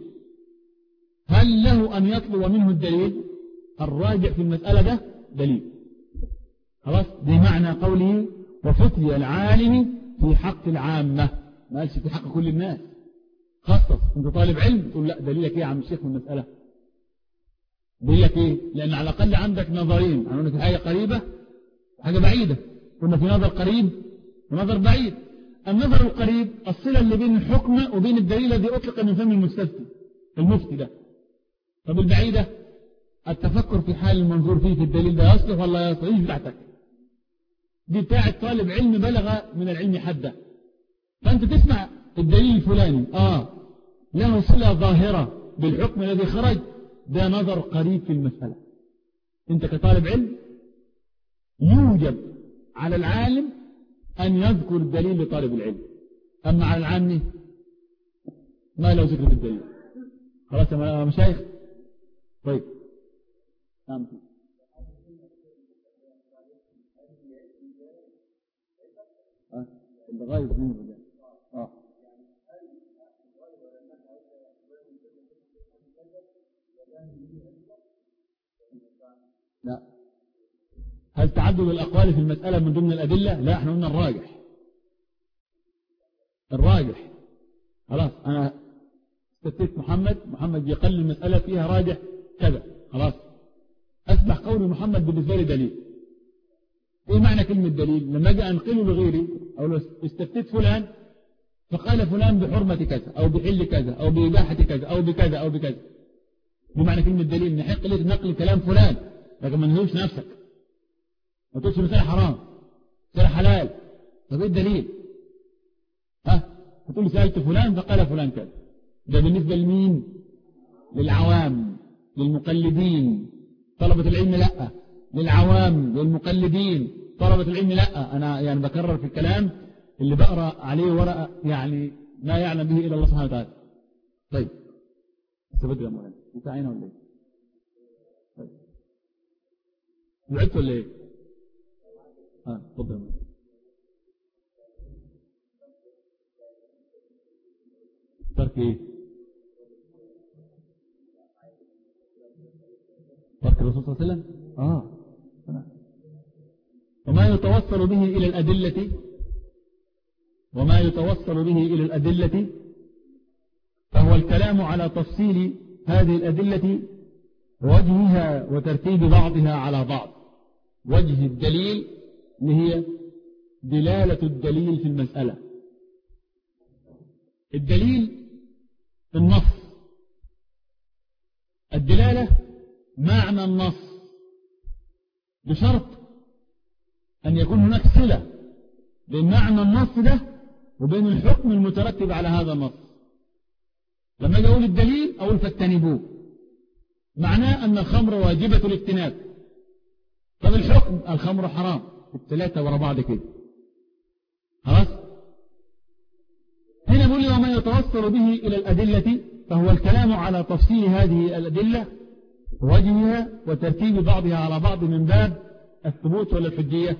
هل له أن يطلب منه الدليل؟ الراجع في المسألة ده دليل. خلاص دي معنى قوله وفتي العالم في حق العامة، ما قالش في حق كل الناس. خصص انت طالب علم تقول لا دليلك ايه يا عم الشيخ في المسألة؟ دليلك ايه؟ لأن على الأقل عندك نظرين، عندنا في حاجة قريبة وحاجة بعيدة، كنا في نظر قريب ونظر بعيد. النظر القريب الصلة اللي بين الحكم وبين الدليل الذي أطلق من فم المستفتي المفتي ده. طب البعيدة التفكر في حال المنظور فيه في الدليل ده يصلح ولا يصلح، ايش بتاعتك دي؟ بتاعت طالب علم بلغ من العلم حده، فأنت تسمع الدليل الفلاني آه له صلة ظاهرة بالحكم الذي خرج، ده نظر قريب في المسألة. أنت كطالب علم يوجب على العالم أن يذكر الدليل لطالب العلم، أما على العامي ما له ذكر الدليل. خلاص يا مشايخ؟ طيب نعم. اه الغاية من الرجال اه لا. هل تعدد الأقوال في المسألة من ضمن الأدلة؟ لا، احنا قلنا الراجح. الراجح خلاص أنا استفتيت محمد، محمد يقل المسألة فيها راجح كذا، خلاص أصبح قول محمد بالنسبة لي دليل. إيه معنى كلمة دليل؟ لما أجي أنقله لغيري أو لو استفتيت فلان فقال فلان بحرمة كذا أو بحل كذا أو بإباحة كذا أو بكذا أو بكذا، بمعنى كلمة دليل نحق لك نقل كلام فلان لكن ما نهوش نفسك، ما تقولش مسألة حرام مسألة حلال. طب إيه الدليل؟ ها تقول سألت فلان فقال فلان كذا، ده بالنسبة لمين؟ للعوام للمقلدين. طلبة العلم لا، للعوام للمقلدين. طلبة العلم لا، أنا يعني بكرر في الكلام اللي بقرأ عليه ورقة يعني ما يعلم به إلا الله سبحانه وتعالى. طيب استبدل يا مولانا بتاعينا ولا ايه؟ طيب وعدت ولا ايه؟ اه اتفضل يا مولانا. ترك ايه؟ ترك الرسول صلى الله عليه وسلم. اه وما يتوصل به إلى الأدلة وما يتوصل به إلى الأدلة فهو الكلام على تفصيل هذه الأدلة ووجهها وترتيب بعضها على بعض. وجه الدليل اللي هي دلالة الدليل في المسألة. الدليل النص، الدلالة معنى النص، بشرط أن يكون هناك صلة بين معنى النص ده وبين الحكم المترتب على هذا النص. لما أجي أقول الدليل أقول فاجتنبوه، معناه أن الخمر واجبة الاجتناب. طب الحكم الخمر حرام، الثلاثة ورا بعض كده خلاص. هنا بقول وما يتوصل به إلى الأدلة فهو الكلام على تفصيل هذه الأدلة ووجهها وترتيب بعضها على بعض من باب الثبوت ولا الحجية؟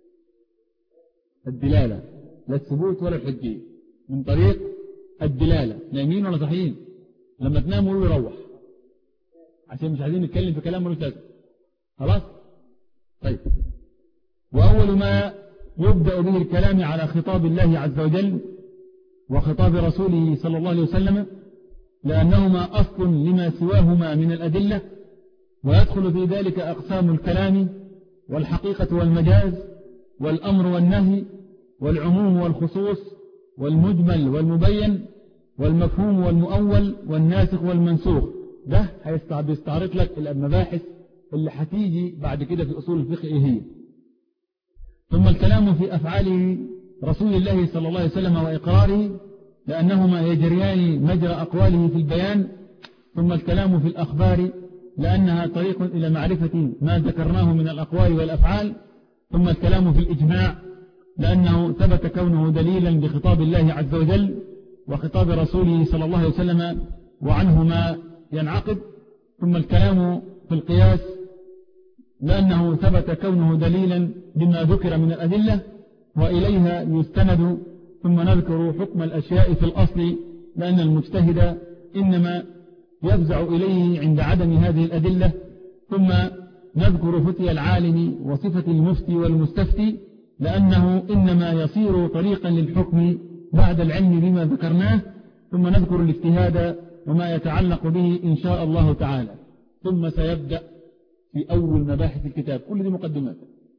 الدلالة، لا الثبوت ولا الحجية، من طريق الدلالة. نايمين ولا صحيين؟ لما تنام قولوا يروح عشان مش عايزين نتكلم في كلام ملوش لازمة. خلاص طيب. وأول ما يبدأ به الكلام على خطاب الله عز وجل وخطاب رسوله صلى الله عليه وسلم لأنهما أصل لما سواهما من الأدلة، ويدخل في ذلك أقسام الكلام والحقيقة والمجاز والأمر والنهي والعموم والخصوص والمجمل والمبين والمفهوم والمؤول والناسخ والمنسوخ. ده هيستعرض لك المباحث اللي هتيجي بعد كده في أصول الفقه إيه هي. ثم الكلام في أفعاله رسول الله صلى الله عليه وسلم وإقراره لأنهما يجريان مجرى أقواله في البيان. ثم الكلام في الأخبار لأنها طريق إلى معرفة ما ذكرناه من الأقوال والأفعال. ثم الكلام في الإجماع لأنه ثبت كونه دليلا بخطاب الله عز وجل وخطاب رسوله صلى الله عليه وسلم وعنه ما ينعقد. ثم الكلام في القياس لأنه ثبت كونه دليلا بما ذكر من الأدلة وإليها يستند. ثم نذكر حكم الأشياء في الأصل لأن المجتهد إنما يفزع إليه عند عدم هذه الأدلة. ثم نذكر فتي العالم وصفة المفتي والمستفتي لأنه إنما يصير طريقا للحكم بعد العلم بما ذكرناه. ثم نذكر الاجتهاد وما يتعلق به إن شاء الله تعالى. ثم سيبدأ في أول مباحث الكتاب. كل دي مقدمات،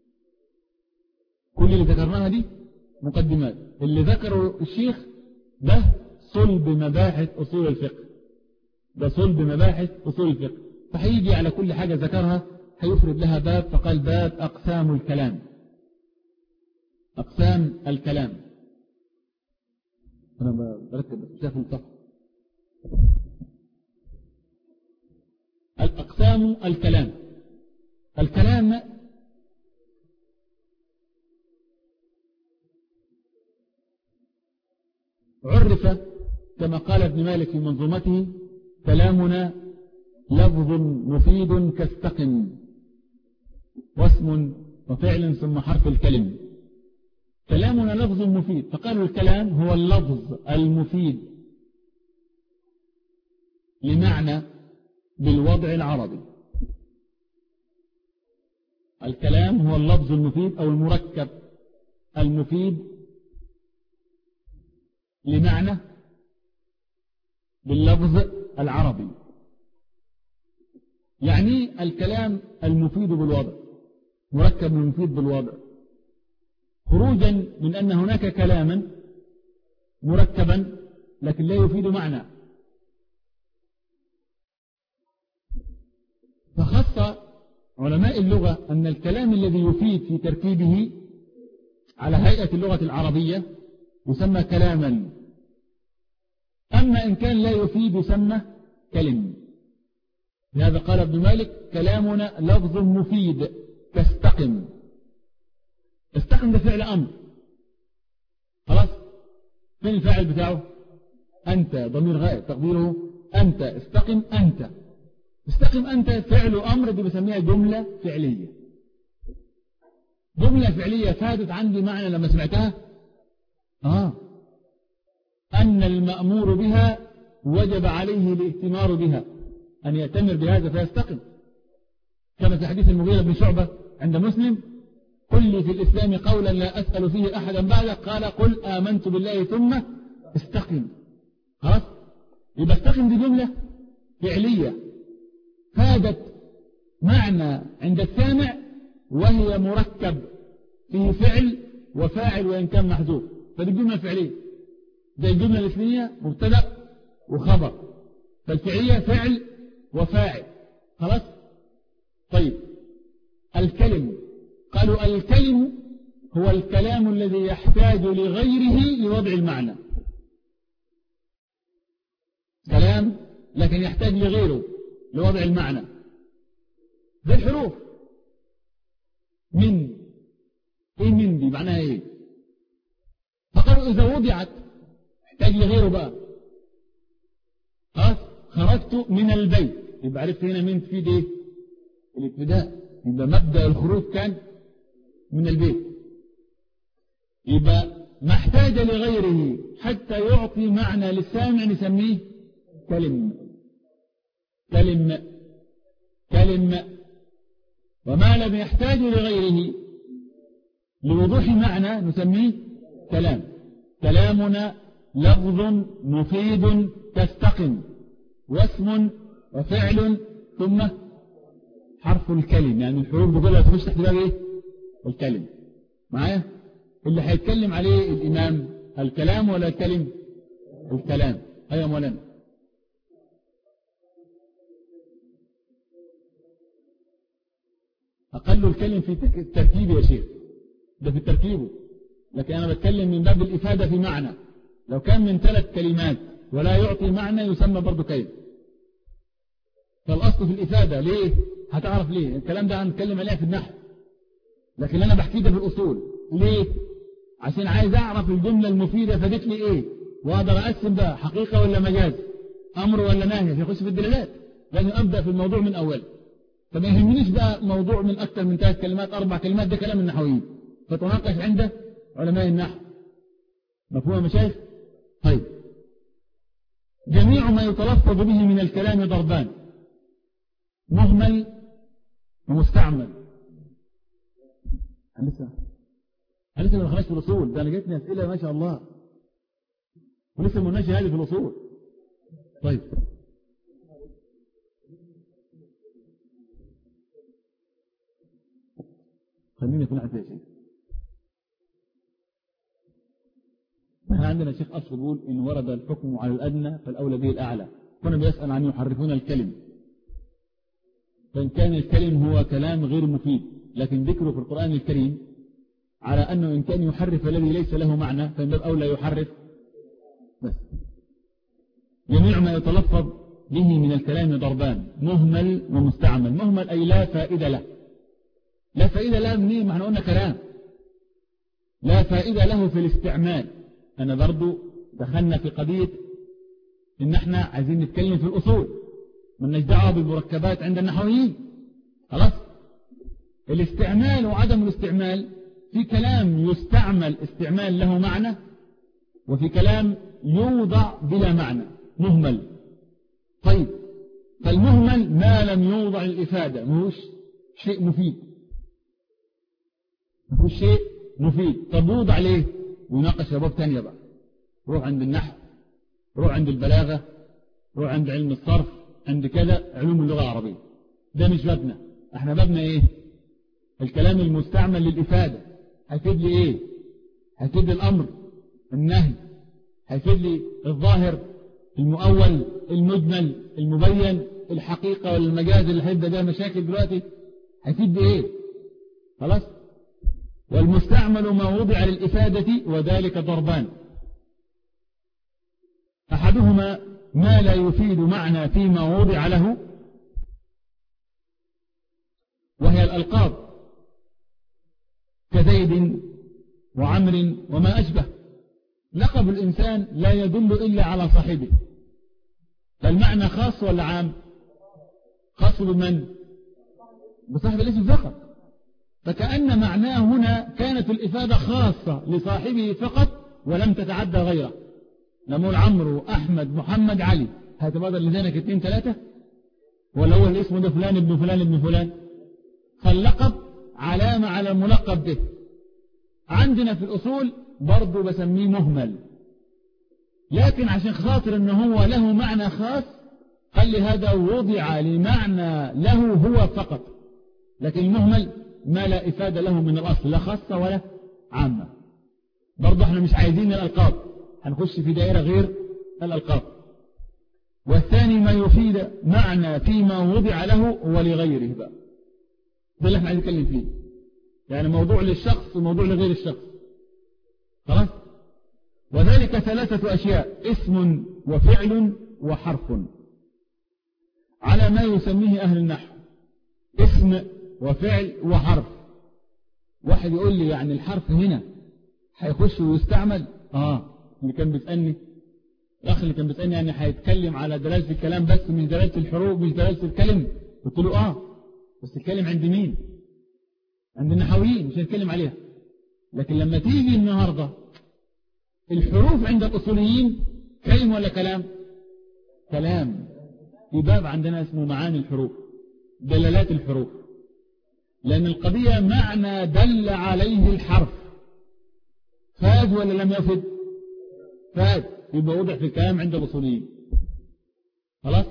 كل اللي ذكرناها دي مقدمات. اللي ذكره الشيخ ده صلب مباحث أصول الفقه، ده صلب مباحث أصول الفقه. فهيجي على كل حاجة ذكرها هيفرد لها باب، فقال باب أقسام الكلام. أقسام الكلام أنا بركب شاف الصف. الأقسام الكلام. الكلام عرف كما قال ابن مالك في منظومته كلامنا لفظ مفيد كاستقم واسم وفعل ثم حرف الكلم. كلامنا لفظ مفيد، فقالوا الكلام هو اللفظ المفيد لمعنى بالوضع العربي. الكلام هو اللفظ المفيد أو المركب المفيد لمعنى باللفظ العربي. يعني الكلام المفيد بالوضع، مركب المفيد بالوضع، خروجا من أن هناك كلاما مركبا لكن لا يفيد معنى. فخص علماء اللغة أن الكلام الذي يفيد في تركيبه على هيئة اللغة العربية يسمى كلاما، أما إن كان لا يفيد يسمى كلم. لهذا قال ابن مالك كلامنا لفظ مفيد تستقم. استقم ده فعل أمر، خلاص، فين الفاعل بتاعه؟ أنت، ضمير غائب تقديره أنت. استقم أنت. استقم أنت فعل أمر، دي بسميها جملة فعلية. جملة فعلية فادت عندي معنى لما سمعتها آه أن المأمور بها وجب عليه الائتمار بها، أن يأتمر بهذا فيستقم، كما في حديث المغيرة بن شعبة عند مسلم: قل لي في الإسلام قولا لا أسأل فيه أحدا بعدك، قال قل آمنت بالله ثم استقم. خلاص، يبقى استقم دي جملة فعلية فادت معنى عند السامع، وهي مركب فيه فعل وفاعل وإن كان محذوف، فدي جملة فعلية. زي الجملة الاسمية مبتدأ وخبر، فالفعلية فعل وفاعل. خلاص. طيب الكلم، قالوا الكلم هو الكلام الذي يحتاج لغيره لوضع المعنى. كلام لكن يحتاج لغيره لوضع المعنى، زي الحروف. من، ايه من دي معناها ايه؟ فقالوا اذا وضعت يحتاج لغيره بقى. خلاص، خرجت من البيت، يبقى عرفت هنا من تفيد ايه؟ الابتداء، يبقى مبدأ الخروج كان من البيت. يبقى ما احتاج لغيره حتى يعطي معنى للسامع نسميه كلم. كلم كلم. وما لم يحتاج لغيره لوضوح معنى نسميه كلام. كلامنا لفظ مفيد تستقم، واسم وفعل ثم حرف الكلم، يعني الحروف بكلها تخش تحت باب ايه؟ الكلم. معايا؟ اللي هيتكلم عليه الإمام الكلام ولا الكلم؟ الكلام. أيوة مولانا. أقل الكلم في التركيب يا شيخ، ده في التركيب، لكن أنا بتكلم من باب الإفادة في معنى. لو كان من ثلاث كلمات ولا يعطي معنى يسمى برضو كلم. فالأصل في الإفادة. ليه؟ هتعرف ليه الكلام ده هنتكلم عليه في النحو، لكن أنا بحكي ده في الأصول. ليه؟ عشان عايز أعرف الجملة المفيدة فادت لي إيه، وأقدر أقسم بقى حقيقة ولا مجاز، أمر ولا نهي، يخش في الدلالات. لازم أبدأ في الموضوع من أول. فما يهمنيش بقى موضوع من أكثر من ثلاث كلمات أربع كلمات، ده كلام النحويين، فتناقش عنده علماء النحو. مفهوم يا مشايخ؟ طيب، جميع ما يتلفظ به من الكلام ضربان: مهمل ومستعمل. أنا لسه أنا لسه ما دخلناش في الأصول، ده أنا جاتني أسئلة ما شاء الله، ولسه ما قلناش هذه في الأصول. طيب، خليني أكون عارف يا شيخ. احنا عندنا شيخ أصل بيقول إن ورد الحكم على الأدنى فالأولى به الأعلى، كنا بيسأل عن يحرفون الكلم، فإن كان الكلم هو كلام غير مفيد لكن ذكره في القرآن الكريم على أنه إن كان يحرف الذي ليس له معنى فإن باب أولى يحرف. بس جميع ما يتلفظ به من الكلام ضربان: مهمل ومستعمل. مهمل أي لا فائدة له. لا فائدة له منين؟ ما احنا قلنا كلام لا فائدة له في الاستعمال. أنا برضو دخلنا في قضية إن احنا عايزين نتكلم في الأصول، مالناش دعوة بالمركبات عند النحويين. خلاص. الاستعمال وعدم الاستعمال: في كلام يستعمل استعمال له معنى، وفي كلام يوضع بلا معنى مهمل. طيب، فالمهمل ما لم يوضع الإفادة، مهوش شيء مفيد، مهوش شيء مفيد. طب يوضع ليه؟ ويناقش أبواب تانية بقى، روح عند النحو، روح عند البلاغة، روح عند علم الصرف، عند كذا علوم اللغة العربية. ده مش بابنا. احنا بابنا ايه؟ الكلام المستعمل للإفادة. هيفيد لي ايه؟ هيفيد الأمر، النهي، هيفيد لي الظاهر، المؤول، المجمل، المبين، الحقيقة والمجاز اللي هيبدأ ده مشاكل دلوقتي، هيفيد بإيه؟ خلاص. والمستعمل ما وضع للإفادة وذلك ضربان: أحدهما ما لا يفيد معنى فيما وضع له، وهي الألقاب كزيد وعمر وما أشبه. لقب الإنسان لا يدل إلا على صاحبه، فالمعنى خاص ولا عام؟ خاص بمن؟ بصاحب الاسم فقط. فكأن معناه هنا كانت الإفادة خاصة لصاحبه فقط ولم تتعدى غيره. نقول عمرو، أحمد، محمد، علي، هتبادل لذلك اثنين ثلاثة، ولا هو الاسم ده فلان ابن فلان ابن فلان؟ فاللقب علامة على الملقب به. عندنا في الأصول برضو بسميه مهمل، لكن عشان خاطر أنه هو له معنى خاص قال لي هذا وضع لمعنى له هو فقط، لكن المهمل ما لا إفادة له من الأصل، لا خاصة ولا عامة. برضو احنا مش عايزين الألقاب، هنخش في دائرة غير الألقاب. والثاني ما يفيد معنى فيما وضع له ولغيره بقى، ده اللي احنا عايزين نتكلم فيه، يعني موضوع للشخص وموضوع لغير الشخص. خلاص. وذلك ثلاثة أشياء: اسم وفعل وحرف، على ما يسميه أهل النحو. اسم وفعل وحرف. واحد يقول لي يعني الحرف هنا هيخش ويستعمل؟ اه اللي كان بيسألني الأخ اللي كان بيسألني يعني هيتكلم على دلالة الكلام بس مش دلالة الحروف مش دلالة الكلم. قلت له اه بس الكلم عند مين؟ عند النحويين، مش هنتكلم عليها. لكن لما تيجي النهاردة الحروف عند الأصوليين كلم ولا كلام؟ كلام. في باب عندنا اسمه معاني الحروف، دلالات الحروف، لأن القضية معنى دل عليه الحرف، فاد ولا لم يفد؟ فاد، يبقى وضع في الكلام عند الأصوليين. خلاص.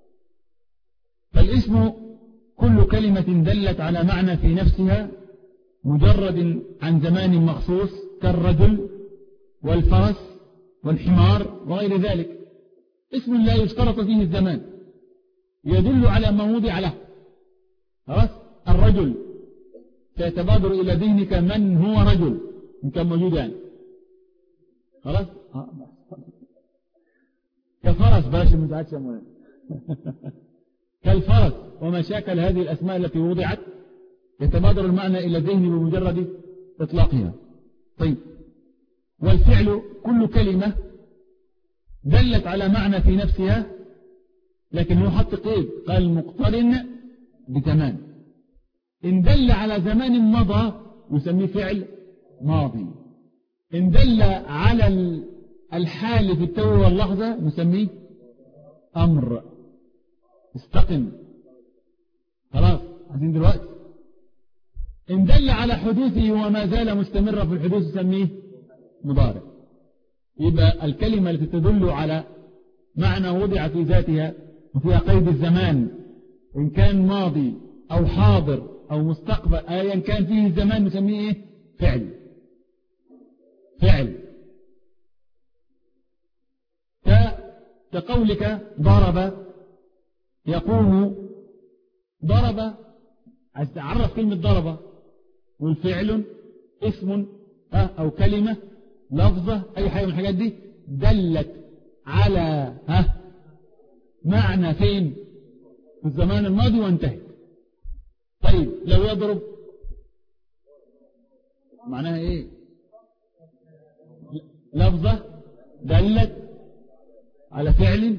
فالاسم كل كلمة دلت على معنى في نفسها مجرد عن زمان مخصوص، كالرجل والفرس والحمار وغير ذلك. اسم لا يشترط فيه الزمان، يدل على ما وضع له. خلاص. الرجل سيتبادر إلى ذهنك من هو رجل إن كان موجود يعني. خلاص. كفرس، بلاش المزعج يا مولانا. كالفرس وما شاكل هذه الأسماء التي وضعت يتبادر المعنى إلى الذهن بمجرد إطلاقها. طيب. والفعل كل كلمة دلت على معنى في نفسها، لكن هو حط قيد، قال مقترن بزمان. إن دل على زمان مضى يسميه فعل ماضي، إن دل على الحال في التو واللحظة نسميه أمر. استقم. خلاص عايزين دلوقتي. إن دل على حدوثه وما زال مستمرا في الحدوث يسميه مضارع. يبقى الكلمة التي تدل على معنى وضع في ذاتها وفيها قيد الزمان، إن كان ماضي أو حاضر أو مستقبل أيا كان فيه الزمان نسميه إيه؟ فعل. فعل. كقولك ضرب يقوم. ضرب عايز تعرف كلمة ضرب، والفعل اسم أو كلمة لفظة أي حاجة من الحاجات دي دلت على ها معنى فين؟ في الزمان الماضي وانتهت. طيب لو يضرب معناها ايه؟ لفظة دلت على فعل.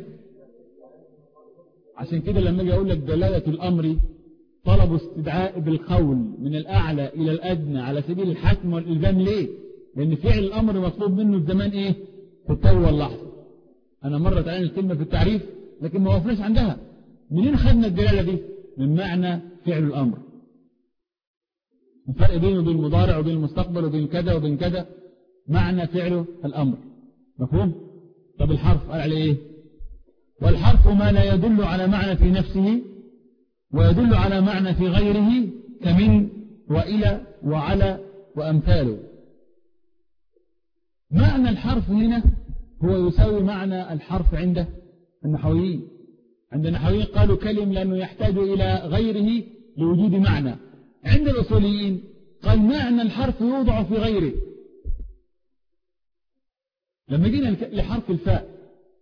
عشان كده لما اجي اقول لك دلالة الامر طلب استدعاء بالقول من الاعلى الى الادنى على سبيل الحتم والالزام. ليه؟ لان فعل الامر مطلوب منه الزمان ايه؟ في التو واللحظة. انا مرت علينا الكلمة في التعريف لكن ما وقفناش عندها. منين خدنا الدلالة دي؟ من معنى فعل الامر. الفرق بينه وبين المضارع وبين المستقبل وبين كذا وبين كذا معنى فعل الامر. مفهوم؟ طب الحرف قال عليه ايه؟ والحرف ما لا يدل على معنى في نفسه ويدل على معنى في غيره، كمن وإلى وعلى وأمثاله. معنى الحرف هنا هو يساوي معنى الحرف عند النحويين. عند النحويين قالوا كلم لأنه يحتاج إلى غيره لوجود معنى. عند الأصوليين قال معنى الحرف يوضع في غيره. لما جينا لحرف الفاء،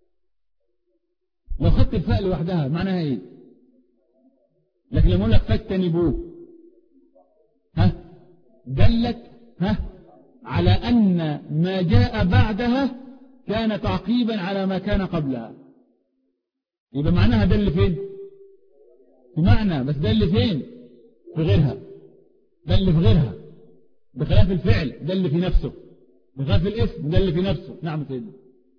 لو خدت الفاء لوحدها معناها ايه؟ لكن لما اقول لك فاجتنبوه، ها دلت ها على أن ما جاء بعدها كان تعقيبا على ما كان قبلها. يبقى معناها دل فين؟ في معنى، بس دل فين؟ في غيرها. دل في غيرها بخلاف الفعل، دل في نفسه. بخلاف الاسم دل في نفسه. نعم سيدنا.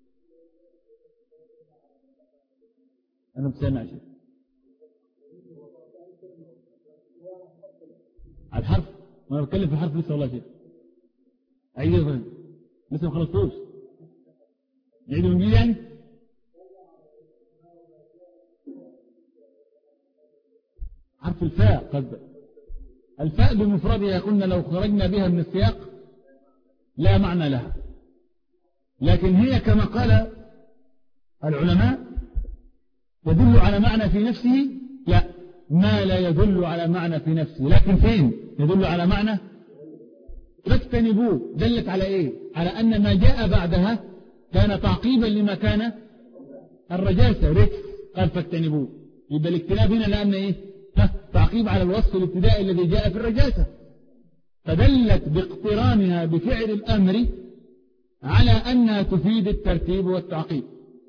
أنا بسامع شيء على الحرف، ما أنا بتكلم في الحرف لسه والله شيء. أعيد يا لسه ما خلصتوش. نعيد من جديد يعني. حرف الفاء قد الفاء بمفردها قلنا لو خرجنا بها من السياق لا معنى لها، لكن هي كما قال العلماء يدل على معنى في نفسه. لا، ما لا يدل على معنى في نفسه، لكن فين يدل على معنى؟ فاجتنبوه دلت على ايه؟ على أن ما جاء بعدها كان تعقيبا لما كان الرجاسة ركس. قال فاجتنبوه، يبقى الاجتناب هنا لأن ايه؟ تعقيب على الوصف الابتدائي الذي جاء في الرجاسة، فدلت باقترانها بفعل الأمر على أنها تفيد الترتيب والتعقيب.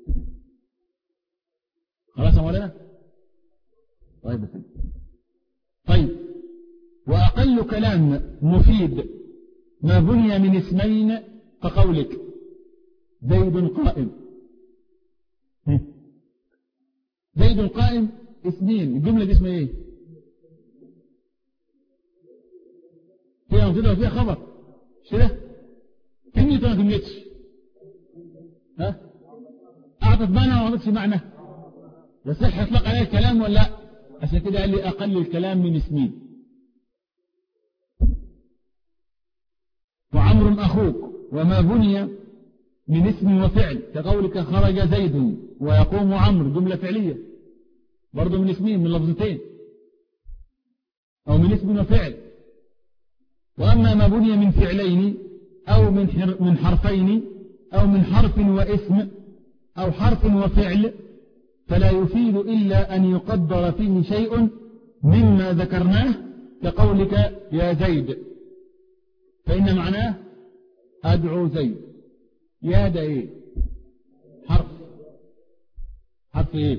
خلاص يا مولانا؟ طيب طيب وأقل كلام مفيد ما بني من اسمين كقولك زيد قائم. زيد قائم اسمين، الجملة دي اسمها ايه؟ فيها مفيدة وفيها خبر، مش كده؟ كمية ولا كميتش؟ ها؟ أعطت معنى ولا ما أعطتش معنى؟ يصح يطلق عليه الكلام ولا لا؟ عشان كده قال لي أقل الكلام من اسمين. وعمر أخوك وما بني من اسم وفعل كقولك خرج زيد ويقوم عمرو، جملة فعلية برضو من اسمين، من لفظتين أو من اسم وفعل. وأما ما بني من فعلين أو من من حرفين أو من حرف واسم أو حرف وفعل فلا يفيد إلا أن يقدر فيه شيء مما ذكرناه كقولك يا زيد، فإن معناه أدعو زيد. يا ده إيه؟ حرف حرف إيه؟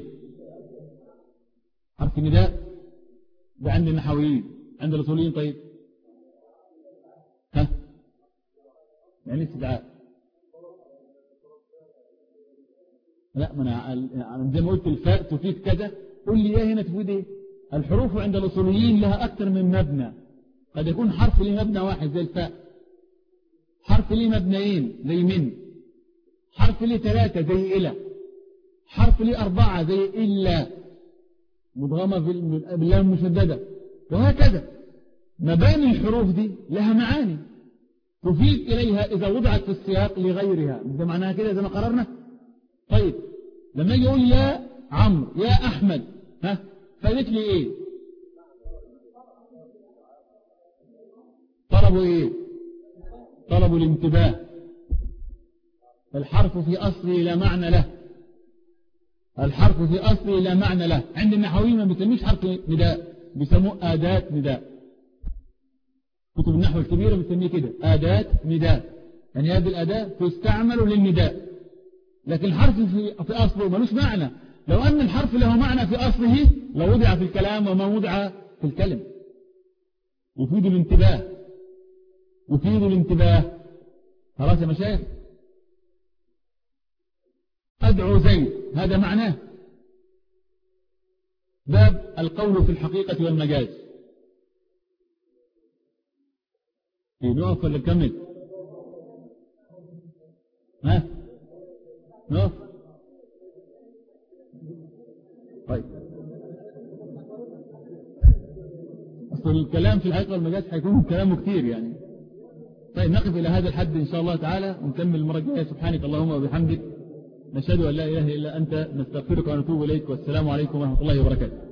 حرف نداء. ده عند النحويين. عند الأصوليين طيب ها يعني استدعاء. لا، ما أنا زي ما قلت الفاء تفيد كذا، قل لي يا هنا تفيد إيه؟ الحروف عند الأصوليين لها أكثر من مبنى. قد يكون حرف ليه مبنى واحد زي الفاء، حرف ليه مبنيين زي من، حرف ليه ثلاثة زي إلى، حرف ليه أربعة زي إلا مضغمة بالله المشددة، وهكذا. مباني الحروف دي لها معاني تفيد إليها إذا وضعت في السياق لغيرها. ده معناها كده زي ما قررنا. طيب لما يقول يا عمرو يا أحمد، ها فادت لي إيه؟ طلبوا إيه؟ طلبوا الانتباه. الحرف في أصله لا معنى له، الحرف في أصله لا معنى له. عند النحويين ما بيسميش حرف نداء، بيسموه أداة نداء. كتب النحو الكبيرة بتسميه كده أداة نداء، يعني هذه الأداة تستعمل للنداء. لكن الحرف في, في أصله ملوش معنى. لو أن الحرف له معنى في أصله لو وضع في الكلام وما وضع في الكلم. يفيد الانتباه، يفيد الانتباه. خلاص يا مشايخ؟ أدعو زيد هذا معناه. باب القول في الحقيقة والمجاز. نقف ولا نكمل؟ ها نقف. طيب أصل الكلام في الحقيقة والمجاز هيكون كلامه كتير يعني. طيب نقف إلى هذا الحد إن شاء الله تعالى ونكمل المرة الجاية. سبحانك اللهم وبحمدك نشهد أن لا إله إلا أنت، نستغفرك ونتوب إليك، والسلام عليكم ورحمة الله وبركاته.